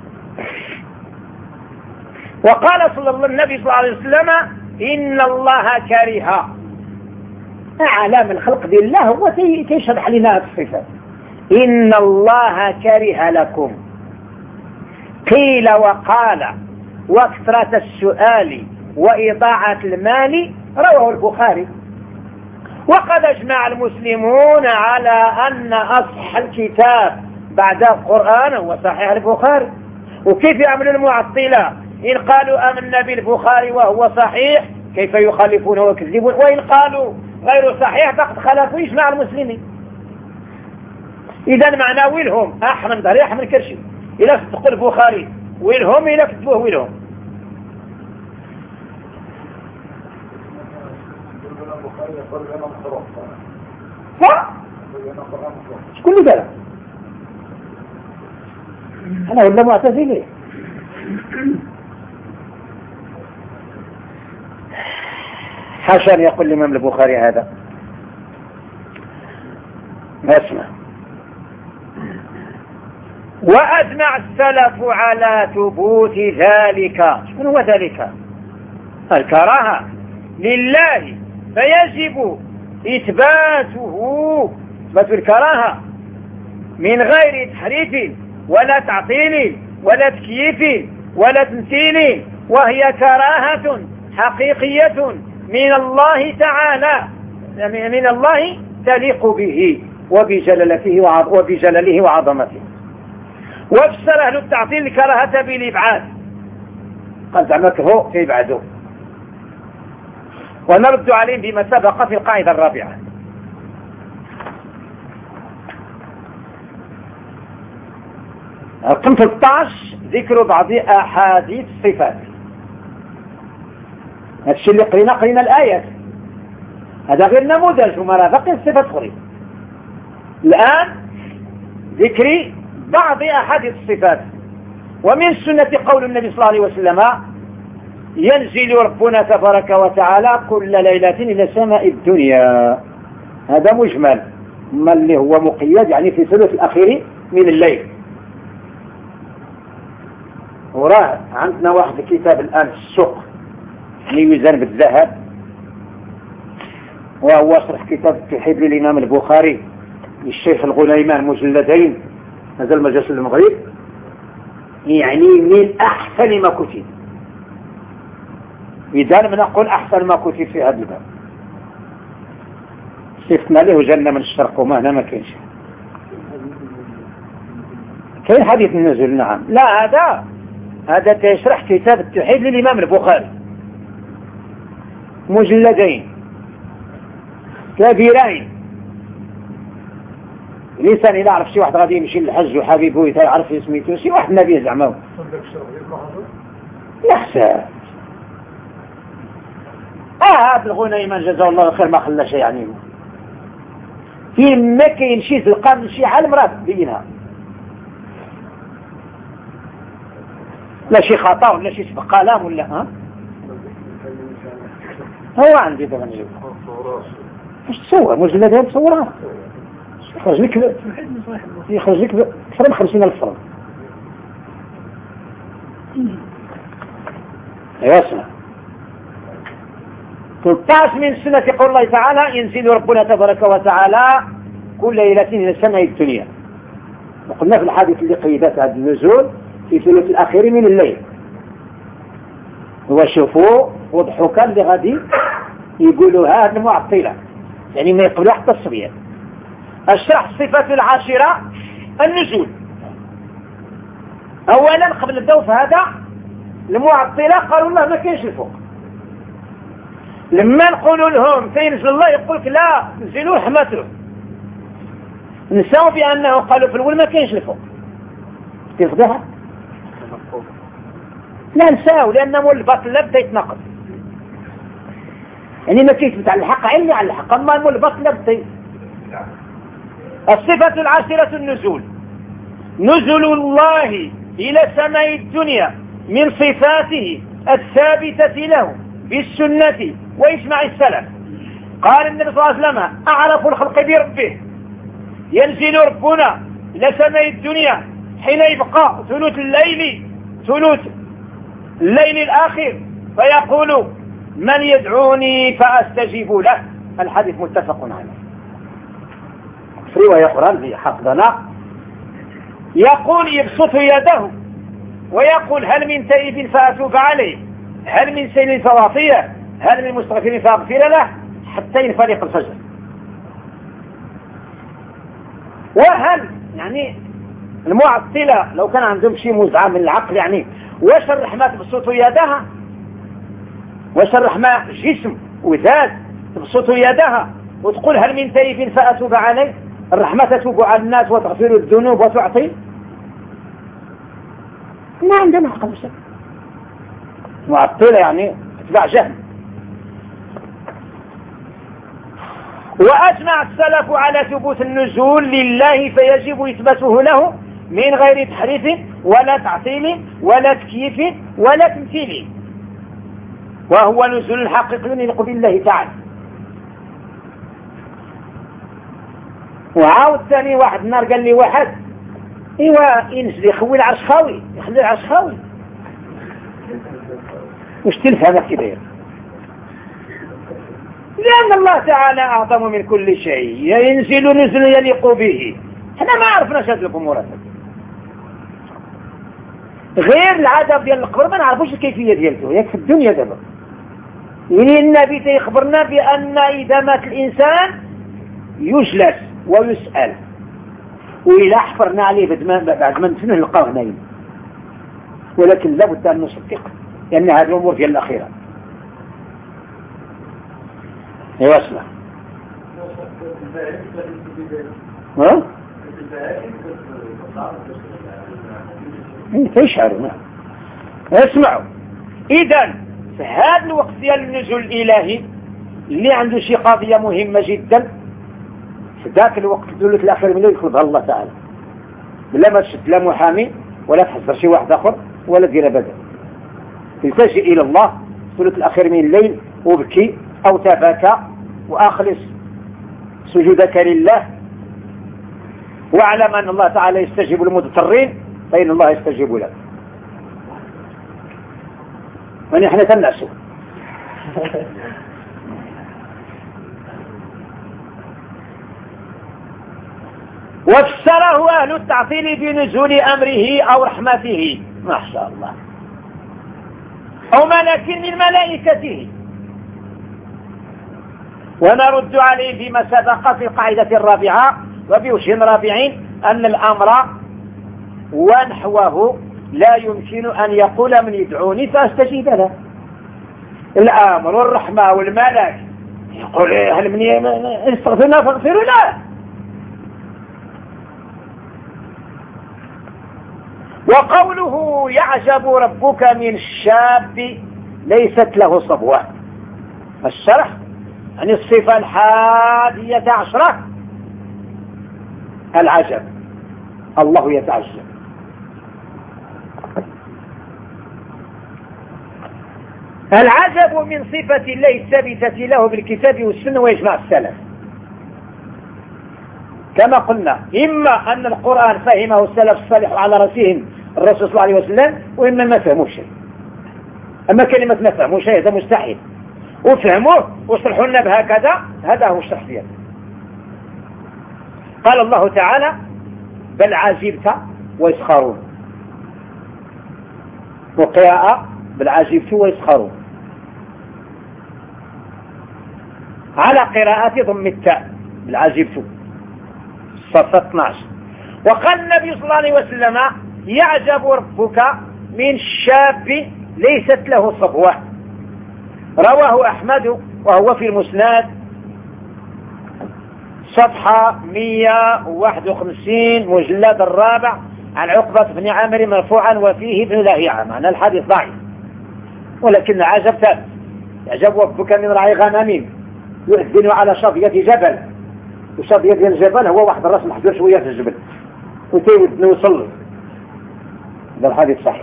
وقال صلى الله النبي صلى الله عليه وسلم إن الله كره، علام الخلق ديال الله هو كيشرح لنا هذه الصفات. إن الله كره لكم قيل وقال وكثرة السؤال وإضاعة المال، رواه البخاري. وقد اجمع المسلمون على أن أصح الكتاب بعد القرآن هو صحيح البخاري. وكيف يعمل المعطلة إن قالوا آمنا بالبخاري وهو صحيح كيف يخالفون ويكذبون، وإن قالوا غير صحيح فقد خالفوا إجماع المسلمين. إذا معنى ويلهم أحمد ضريح من كرشي إلا تقول البخاري، ويلهم إلا كتبوه ويلهم. شكون اللي قال؟ أنا ولا معتزلي؟ حاشا يقول الإمام البخاري هذا. ما اسمع. وأجمع السلف على ثبوت ذلك. من هو ذلك؟ الكراهة لله، فيجب إثباته، إثبات الكراهة من غير تحريف ولا تعطيل ولا تكييف ولا تمثيل، وهي كراهة حقيقية من الله تعالى، من الله تليق به وبجلالته وبجلاله وعظمته. وافسر أهل التعطيل الكراهة بالإبعاد، قال زعمك هو سيبعده، ونرد عليهم بما سبق في القاعدة الرابعة. رقم ثلاثة عشر ذكر بعض أحاديث الصفات. هذا الشيء اللي قرينا قرينا الآيات، هذا غير نموذج ومرافق الصفات أخرى. الآن ذكر بعض أحاديث الصفات. ومن سنة قول النبي صلى الله عليه وسلم: ينزل ربنا تبارك وتعالى كل ليلة إلى سماء الدنيا. هذا مجمل، ما اللي هو مقيد يعني في الثلث الأخير من الليل. وراه عندنا واحد الكتاب الآن في السوق يوزن بالذهب، وهو شرح كتاب التوحيد للإمام البخاري للشيخ الغليمان، مجلدين، هذا المجلس المغرب، يعني من أحسن ما كتب. إذا لم نقول أحسن ما كتب في هذا الباب، صفتنا له جنة من الشرق وما هنا ما كاينش. كاين حديث النزول، نعم. لا، هذا هذا تشرح كتاب التوحيد للإمام البخاري، مجلدين كبيرين. الإنسان إذا عرف شي واحد غادي يمشي للحج وحبيبه يعرف اسميته، شي واحد نبي زعما يحسن. اه هذا الغنيمان جزاه الله خير ما خلى شيء يعني، في ما كاين شي تلقى من شي عالم راه بينها، لا شي خطا ولا شي سبق كلام ولا ها. هو عندي دابا نجيب واش تصور مجلدات تصورها يخرج لك يخرج لك أكثر من خمسين ألف فرنك. ياسنا ثلاثة عشر من سنة قول الله تعالى: ينزل ربنا تبارك وتعالى كل ليلة إلى سماء الدنيا. وقلنا في الحادث اللي قيدت هذا النزول في الثلث الأخير من الليل. وشوفوا وضحوا كان اللي غادي يقولوا هذا المعطلة، يعني ما يقبلوا حتى الصبيان. الشرح الصفة العاشرة النزول. أولا قبل الدو في هذا المعطلة قالوا الله ما كاينش الفوق. لما نقولوا لهم سينزل الله يقول لك لا نزلوا رحمته، نساو بأنه قالوا في الأول ما كاينش الفوق. تفضلها لا نساو، لأنه الباطل لا بدا يتناقض، يعني ما كيثبت على الحق علمي على الحق، أما المول الباطل لا بدا. الصفة العاشرة النزول. نزل الله إلى سماء الدنيا من صفاته الثابتة له بالسنة وإجماع السلف. قال النبي صلى الله عليه وسلم: أعرف الخلق بربه. ينزل ربنا إلى سماء الدنيا حين يبقى ثلث الليل ثلث الليل الآخر، فيقول: من يدعوني فأستجيب له. الحديث متفق عليه. في رواية أخرى في حفظنا يقول: يبسط يده ويقول: هل من تائب فأتوب عليه، هل من سيل فواطيه، هل من مستغفر فأغفر له، حتى ينفلق الفجر. وهل يعني المعطلة لو كان عندهم شيء مزعة من العقل، يعني واش الرحمة تبسط يدها، واش الرحمة جسم وذات تبسط يدها وتقول هل من تائب فأتوب عليه؟ الرحمة تتوب على الناس وتغفر الذنوب وتعطي؟ ما عندنا عقل شيء. معطلة يعني اتباع جهل. وأجمع السلف على ثبوت النزول لله، فيجب إثباته له من غير تحريف ولا تعطيل ولا تكييف ولا تمثيل، وهو نزول حقيقي يليق بالله تعالى. وعاود ثاني واحد النار قال لي واحد ايوا ينزل يخوي العرش خاوي، يخلي العرش خاوي. واش تلفهم كي داير؟ لأن الله تعالى أعظم من كل شيء، ينزل نزل يليق به. احنا ما عرفناش هذه الأمور، غير العذاب ديال القبر ما نعرفوش الكيفية ديالته. ياك في الدنيا دابا يعني النبي تيخبرنا بأن إذا مات الإنسان يجلس ويسأل، وإلا حفرنا عليه بعد ما ندفنه نلقاه نايم، ولكن لابد أن نصدق لأن هذه الأمور ديال الأخيرة. ايوا اسمع ها تشعروا اسمعوا. اذا في هذا الوقت ديال النزول الالهي اللي عنده شي قضيه مهمه جدا، في ذاك الوقت الثلث الاخير من يطلبها الله تعالى بلا ما تشد لا محامي ولا تحذر شي واحد اخر ولا دير بدل، تلتجئ الى الله الثلث الاخير من الليل وبكي او تبكى واخلص سجودك لله، واعلم ان الله تعالى يستجيب للمضطرين فإن الله يستجيب لك. ونحن تنعسوا وفسره أهل التعطيل بنزول أمره أو رحمته ما شاء الله أو ملك من ملائكته، ونرد عليه فيما سبق في القاعدة الرابعة وبوجه رابعين أن الأمر ونحوه لا يمكن أن يقول من يدعوني فأستجيب له. الأمر والرحمة والملك يقول هل من استغفرنا فاغفروا له. وقوله يعجب ربك من الشاب ليست له صبوة، الشرح عن الصفة الحادية عشرة العجب، الله يتعجب. العجب من صفة الله الثابتة له بالكتاب والسنة وإجماع السلف، كما قلنا إما أن القرآن فهمه السلف الصالح على رأسهم الرسول صلى الله عليه وسلم، وإما ما فهموا شيء. أما كلمة ما فهموا شيء هذا مستحيل، وفهموه وصلحوا لنا بهكذا، هذا هو الشرح ديالنا. قال الله تعالى بل عجبت ويسخرون، وقراءة بل عجبت ويسخرون على قراءة ضم التاء بل عجبت صفة اثني عشر. وقال النبي صلى الله عليه وسلم يعجب ربك من الشاب ليست له صبوة، رواه أحمد وهو في المسند صفحة مئة وواحد وخمسين مجلد الرابع عن عقبة بن عامر مرفوعا وفيه ابن لهيعة، معنى الحديث ضعيف ولكن عجب ثابت. يعجب ربك من رعي غنم يؤذن على شظية جبل، وشظية الجبل هو واحد الراس محجور شوية في الجبل وتيودن ويصلي، هذا الحديث صحيح.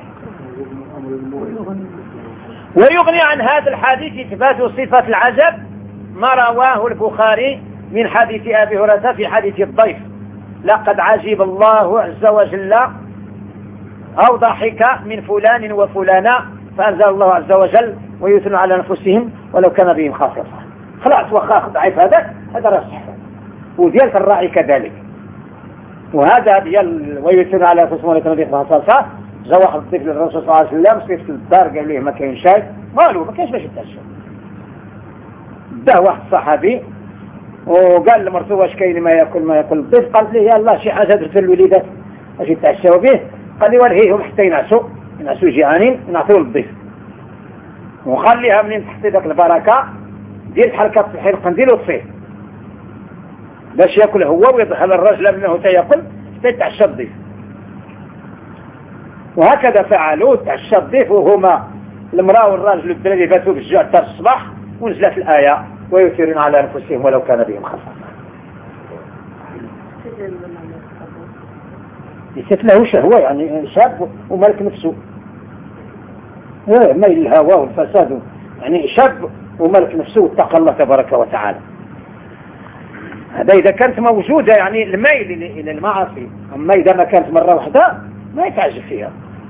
ويغني عن هذا الحديث إثبات صفة العجب ما رواه البخاري من حديث أبي هريرة في حديث الضيف لقد عجب الله عز وجل أو ضحك من فلان وفلانة، فأنزل الله عز وجل ويثنى على أنفسهم ولو كان بهم خاصة. خلاص وخاخ ضعيف هذا هذا رأس حسن، وديال الراعي كذلك، وهذا ديال ويثنى على أنفسهم ولو كان بهم خاصة. جا واحد الضيف للرسول صلى الله عليه وسلم صيف الدار قال له ما كاين شاي، مالو ما كاينش باش يتعشى. ده واحد صحابي وقال لمرته واش كاين ما ياكل ما ياكل الضيف، قالت له يا الله شي حاجه درت للوليدات باش يتعشاو به. قال لي ولهيهم حتى ينعسوا ينعسوا جيعانين نعطيو للضيف، وقال لها منين تحطي ذاك البركه دير حركه تصحي القنديل وتصير باش ياكل هو ويدخل الرجل منه حتى ياكل حتى يتعشى الضيف. وهكذا فعلوا، تعشى الضيف وهما المراه والراجل البلدي فاتوا بالجوع حتى الصباح، ونزلت الآية ويثيرون على أنفسهم ولو كان بهم خصاصة. ليست له شهوة يعني شاب وملك نفسه، ميل الهوى والفساد يعني شاب وملك نفسه واتقى الله تبارك وتعالى. هذا إذا كانت موجودة يعني الميل إلى المعاصي. أما إذا ما كانت مرة واحدة ما يتعجب فيها.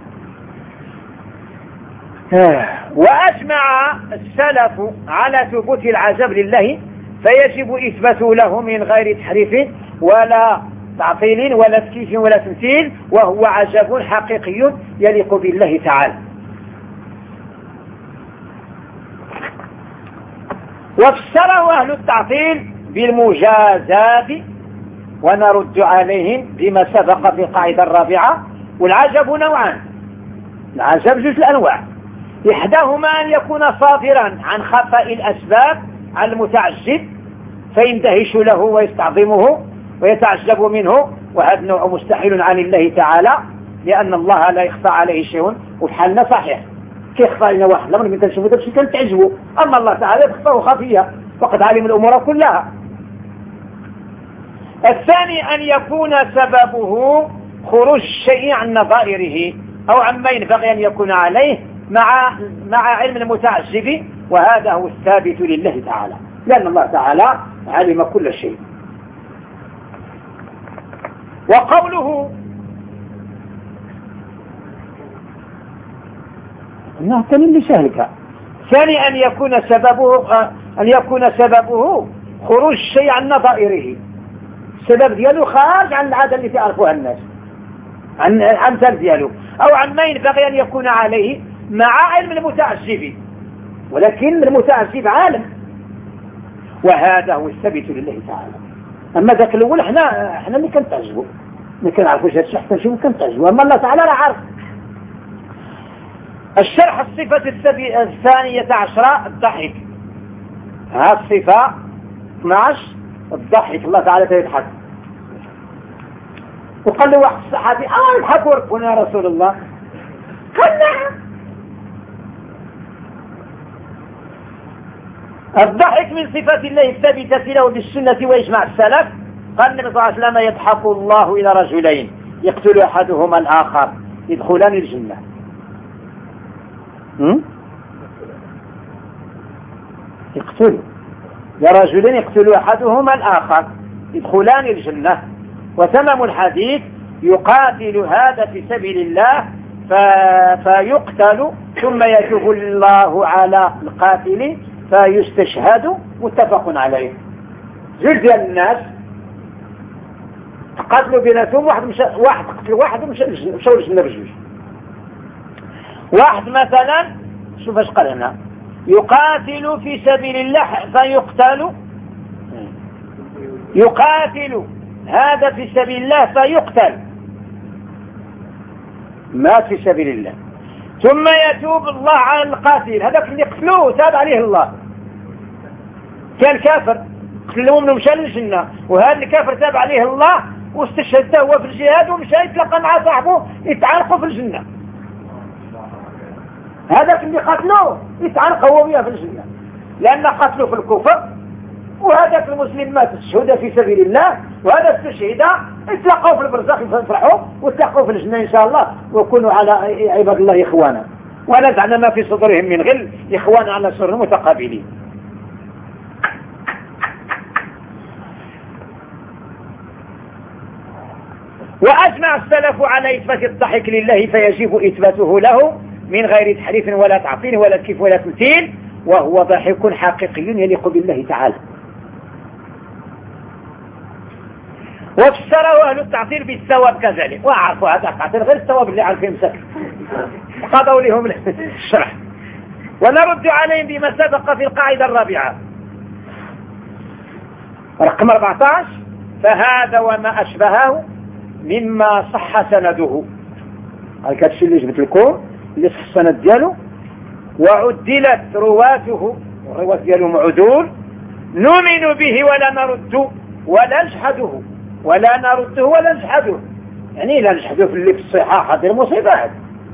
وأجمع السلف على ثبوت العجب لله فيجب إثباته له من غير تحريف ولا تعطيل ولا تكييف ولا تمثيل، وهو عجب حقيقي يليق بالله تعالى. وفسره أهل التعطيل بالمجازات، ونرد عليهم بما سبق في القاعدة الرابعة. والعجب نوعان، العجب جزء الأنواع، إحداهما أن يكون صادرا عن خطأ الأسباب على المتعجب فيندهش له ويستعظمه ويتعجب منه، وهذا النوع مستحيل عن الله تعالى، لأن الله لا يخفى عليه شيء. وحالنا صحيح كيخفى لنا واحد لما من تنشوفه داكشي كنتعجبه، أما الله تعالى يخفى خفية فقد علم الأمور كلها. الثاني أن يكون سببه خروج الشيء عن نظائره أو عما ينبغي أن يكون عليه مع مع علم المتعجب، وهذا هو الثابت لله تعالى، لأن الله تعالى علم كل شيء. وقوله انه كان اللي شهلك. ثاني أن يكون سببه أن يكون سببه خروج الشيء عن نظائره، السبب دياله خارج عن العادة التي يعرفها الناس، عن عن ذلك دياله أو عن ما ينبغي أن يكون عليه مع علم المتعجب، ولكن المتعجب عالم، وهذا هو الثابت لله تعالى. أما ذاك الأول احنا احنا اللي كنتعجبوا، ما كنعرفوش هذا الشيء حتى شو كنتعجبوا، أما الله تعالى راه عارف. الشرح الصفة الثانية عشرة الضحك. ها الصفة اثناعش الضحك، الله تعالى يضحك. وقال له واحد الصحابي اه يضحك ربنا يا رسول الله، قال نعم. الضحك من صفات الله الثابتة له بالسنة وإجماع السلف. قال النبي صلى الله عليه وسلم يضحك الله إلى رجلين يقتل أحدهما الآخر يدخلان الجنة. يقتل يا رجلين يقتل أحدهما الآخر يدخلان الجنة. وتمام الحديث يقاتل هذا في سبيل الله ف... فيقتل ثم يتوب الله على القاتل فيستشهد، متفق عليه. جل ديال الناس تقاتلوا بيناتهم، واحد مشى واحد قتل واحد ومشى مشاو للجنة بجوج. واحد مثلا شوف اش قال هنا، يقاتل في سبيل الله فيقتل، يقاتل هذا في سبيل الله فيقتل، مات في سبيل الله، ثم يتوب الله على القاتل، هذاك اللي قتلوه تاب عليه الله، كان كافر قتلوه منه مشى للجنة، وهذا الكافر تاب عليه الله واستشهد هو في الجهاد ومشى يتلقى مع صاحبه يتعانقوا في الجنة. هذاك اللي قتلوه يتعانقوا وياه في الجنة، لأن قتلوه في الكفر، وهذاك المسلم مات استشهد في سبيل الله، وهذا استشهد يتلقوا في البرزخ يفرحوا ويتلقوا في الجنة إن شاء الله، ويكونوا على عباد الله إخوانا، ونزعنا ما في صدورهم من غل إخوانا على سر متقابلين. وأجمع السلف على إثبات الضحك لله فيجب إثباته له من غير تحريف ولا تعطيل ولا تكييف ولا تمثيل، وهو ضحك حقيقي يليق بالله تعالى. وفسره أهل التعطيل بالثواب كذلك، وأعرفوا هذا التعطيل غير الثواب اللي عارفين مسك قضوا لهم الشرح. ونرد عليهم بما سبق في القاعدة الرابعة رقم أربعة عشر، فهذا وما أشبهه مما صح سنده. هاي كاتشي اللي جبت لكم اللي صح السند دياله وعدلت رواته، الرواة ديالهم عدول، نؤمن به ولا نرد ولا نجحده، ولا نرده ولا نجحده، يعني لا نجحده في اللي في الصحاح هذه المصيبات،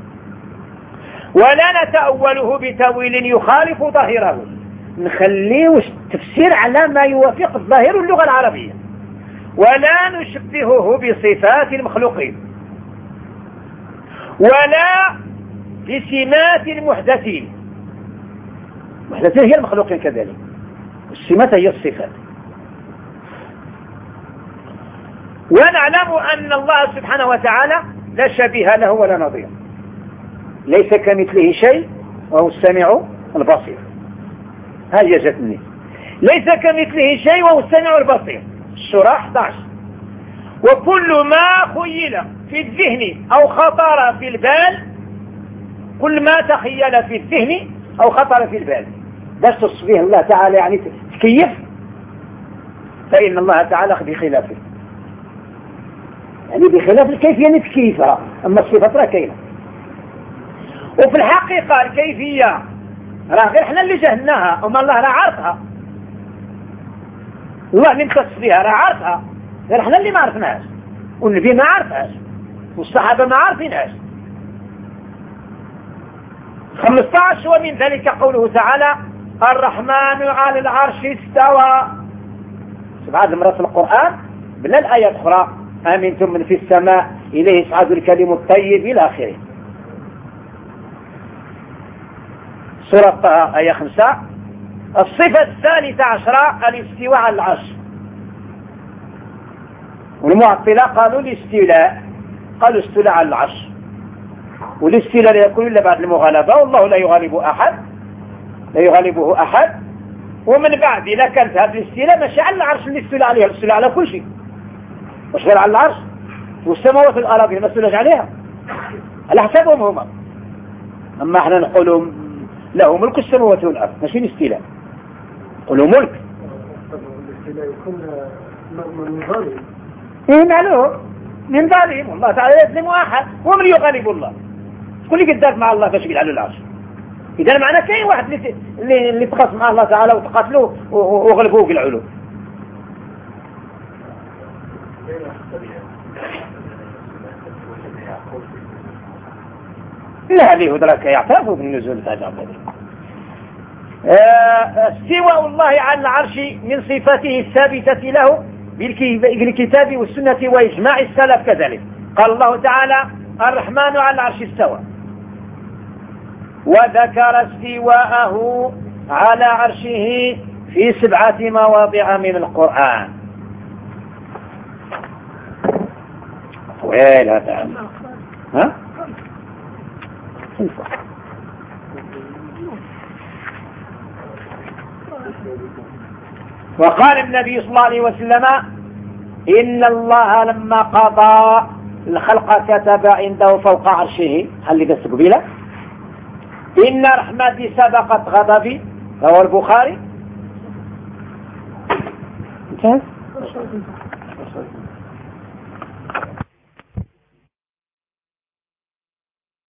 ولا نتأوله بتأويل يخالف ظاهره، نخليه التفسير على ما يوافق ظاهر اللغة العربية، ولا نشبهه بصفات المخلوقين، ولا بسمات المحدثين. المحدثين هي المخلوقين كذلك، السمات هي الصفات. ونعلم أن الله سبحانه وتعالى لا شبيه له ولا نظير، ليس كمثله شيء وهو السميع البصير. هذه جتني، ليس كمثله شيء وهو السميع البصير، السورة أحد عشر. وكل ما خيل في الذهن أو خطر في البال، كل ما تخيل في الذهن أو خطر في البال باش تصفيه الله تعالى، يعني تكيف، فإن الله تعالى بخلافه، يعني بخلاف الكيفية يعني تكيفها، أما الصفات راه كاينة. وفي الحقيقة الكيفية راه غير احنا اللي جهلناها، وما الله راه عارفها، الله اللي متصف بها راه عارفها، غير احنا اللي ما عرفناهاش، والنبي ما عرفهاش، والصحابة ما عارفينهاش. خمسة عشر ومن ذلك قوله تعالى الرحمن على العرش استوى، سبعة مرات في القرآن بلا الآية الأخرى آمنتم من في السماء إليه يصعد الكلم الطيب إلى آخره. سورة طه آية خمسة. الصفة الثالثة عشرة الاستواء على العرش، والمعطلة قالوا الاستيلاء، قالوا استيلاء على العرش، والاستيلاء لا يكون إلا بعد المغالبة، والله لا يغالب أحد، لا يغالبه أحد. ومن بعد إذا كانت هذا الاستيلاء ماشي على العرش اللي استيلاء عليها، الاستيلاء على كل شيء، مش غير على العرش، والسماوات والأراضي ما استيلاش عليها على حسابهم هما. أما احنا نقول له ملك السماوات والأرض ماشي الاستيلاء، نقولوا ملك. الاستيلاء يكون من ظالم، ايه معلوم من ظالم، والله تعالى يظلم أحد، ومن يغالب الله، شكون اللي قدر مع الله باش يقعد على العرش؟ إذا معنى كاين واحد اللي اللي, اللي تقاس مع الله تعالى وتقاتلوه وغلبوه في العلو. لا ليه دراك يعترفوا بالنزول تاع الله. استواء الله على العرش من صفاته الثابتة له بالكتاب والسنة وإجماع السلف كذلك. قال الله تعالى الرحمن على العرش استوى، وذكر استواءه على عرشه في سبعة مواضع من القرآن. ويل هذا ها وقال النبي صلى الله عليه وسلم إن الله لما قضى الخلق كتب عنده فوق عرشه، هل لقى قبيلة إن رحمتي سبقت غضبي، رواه البخاري. انتهى.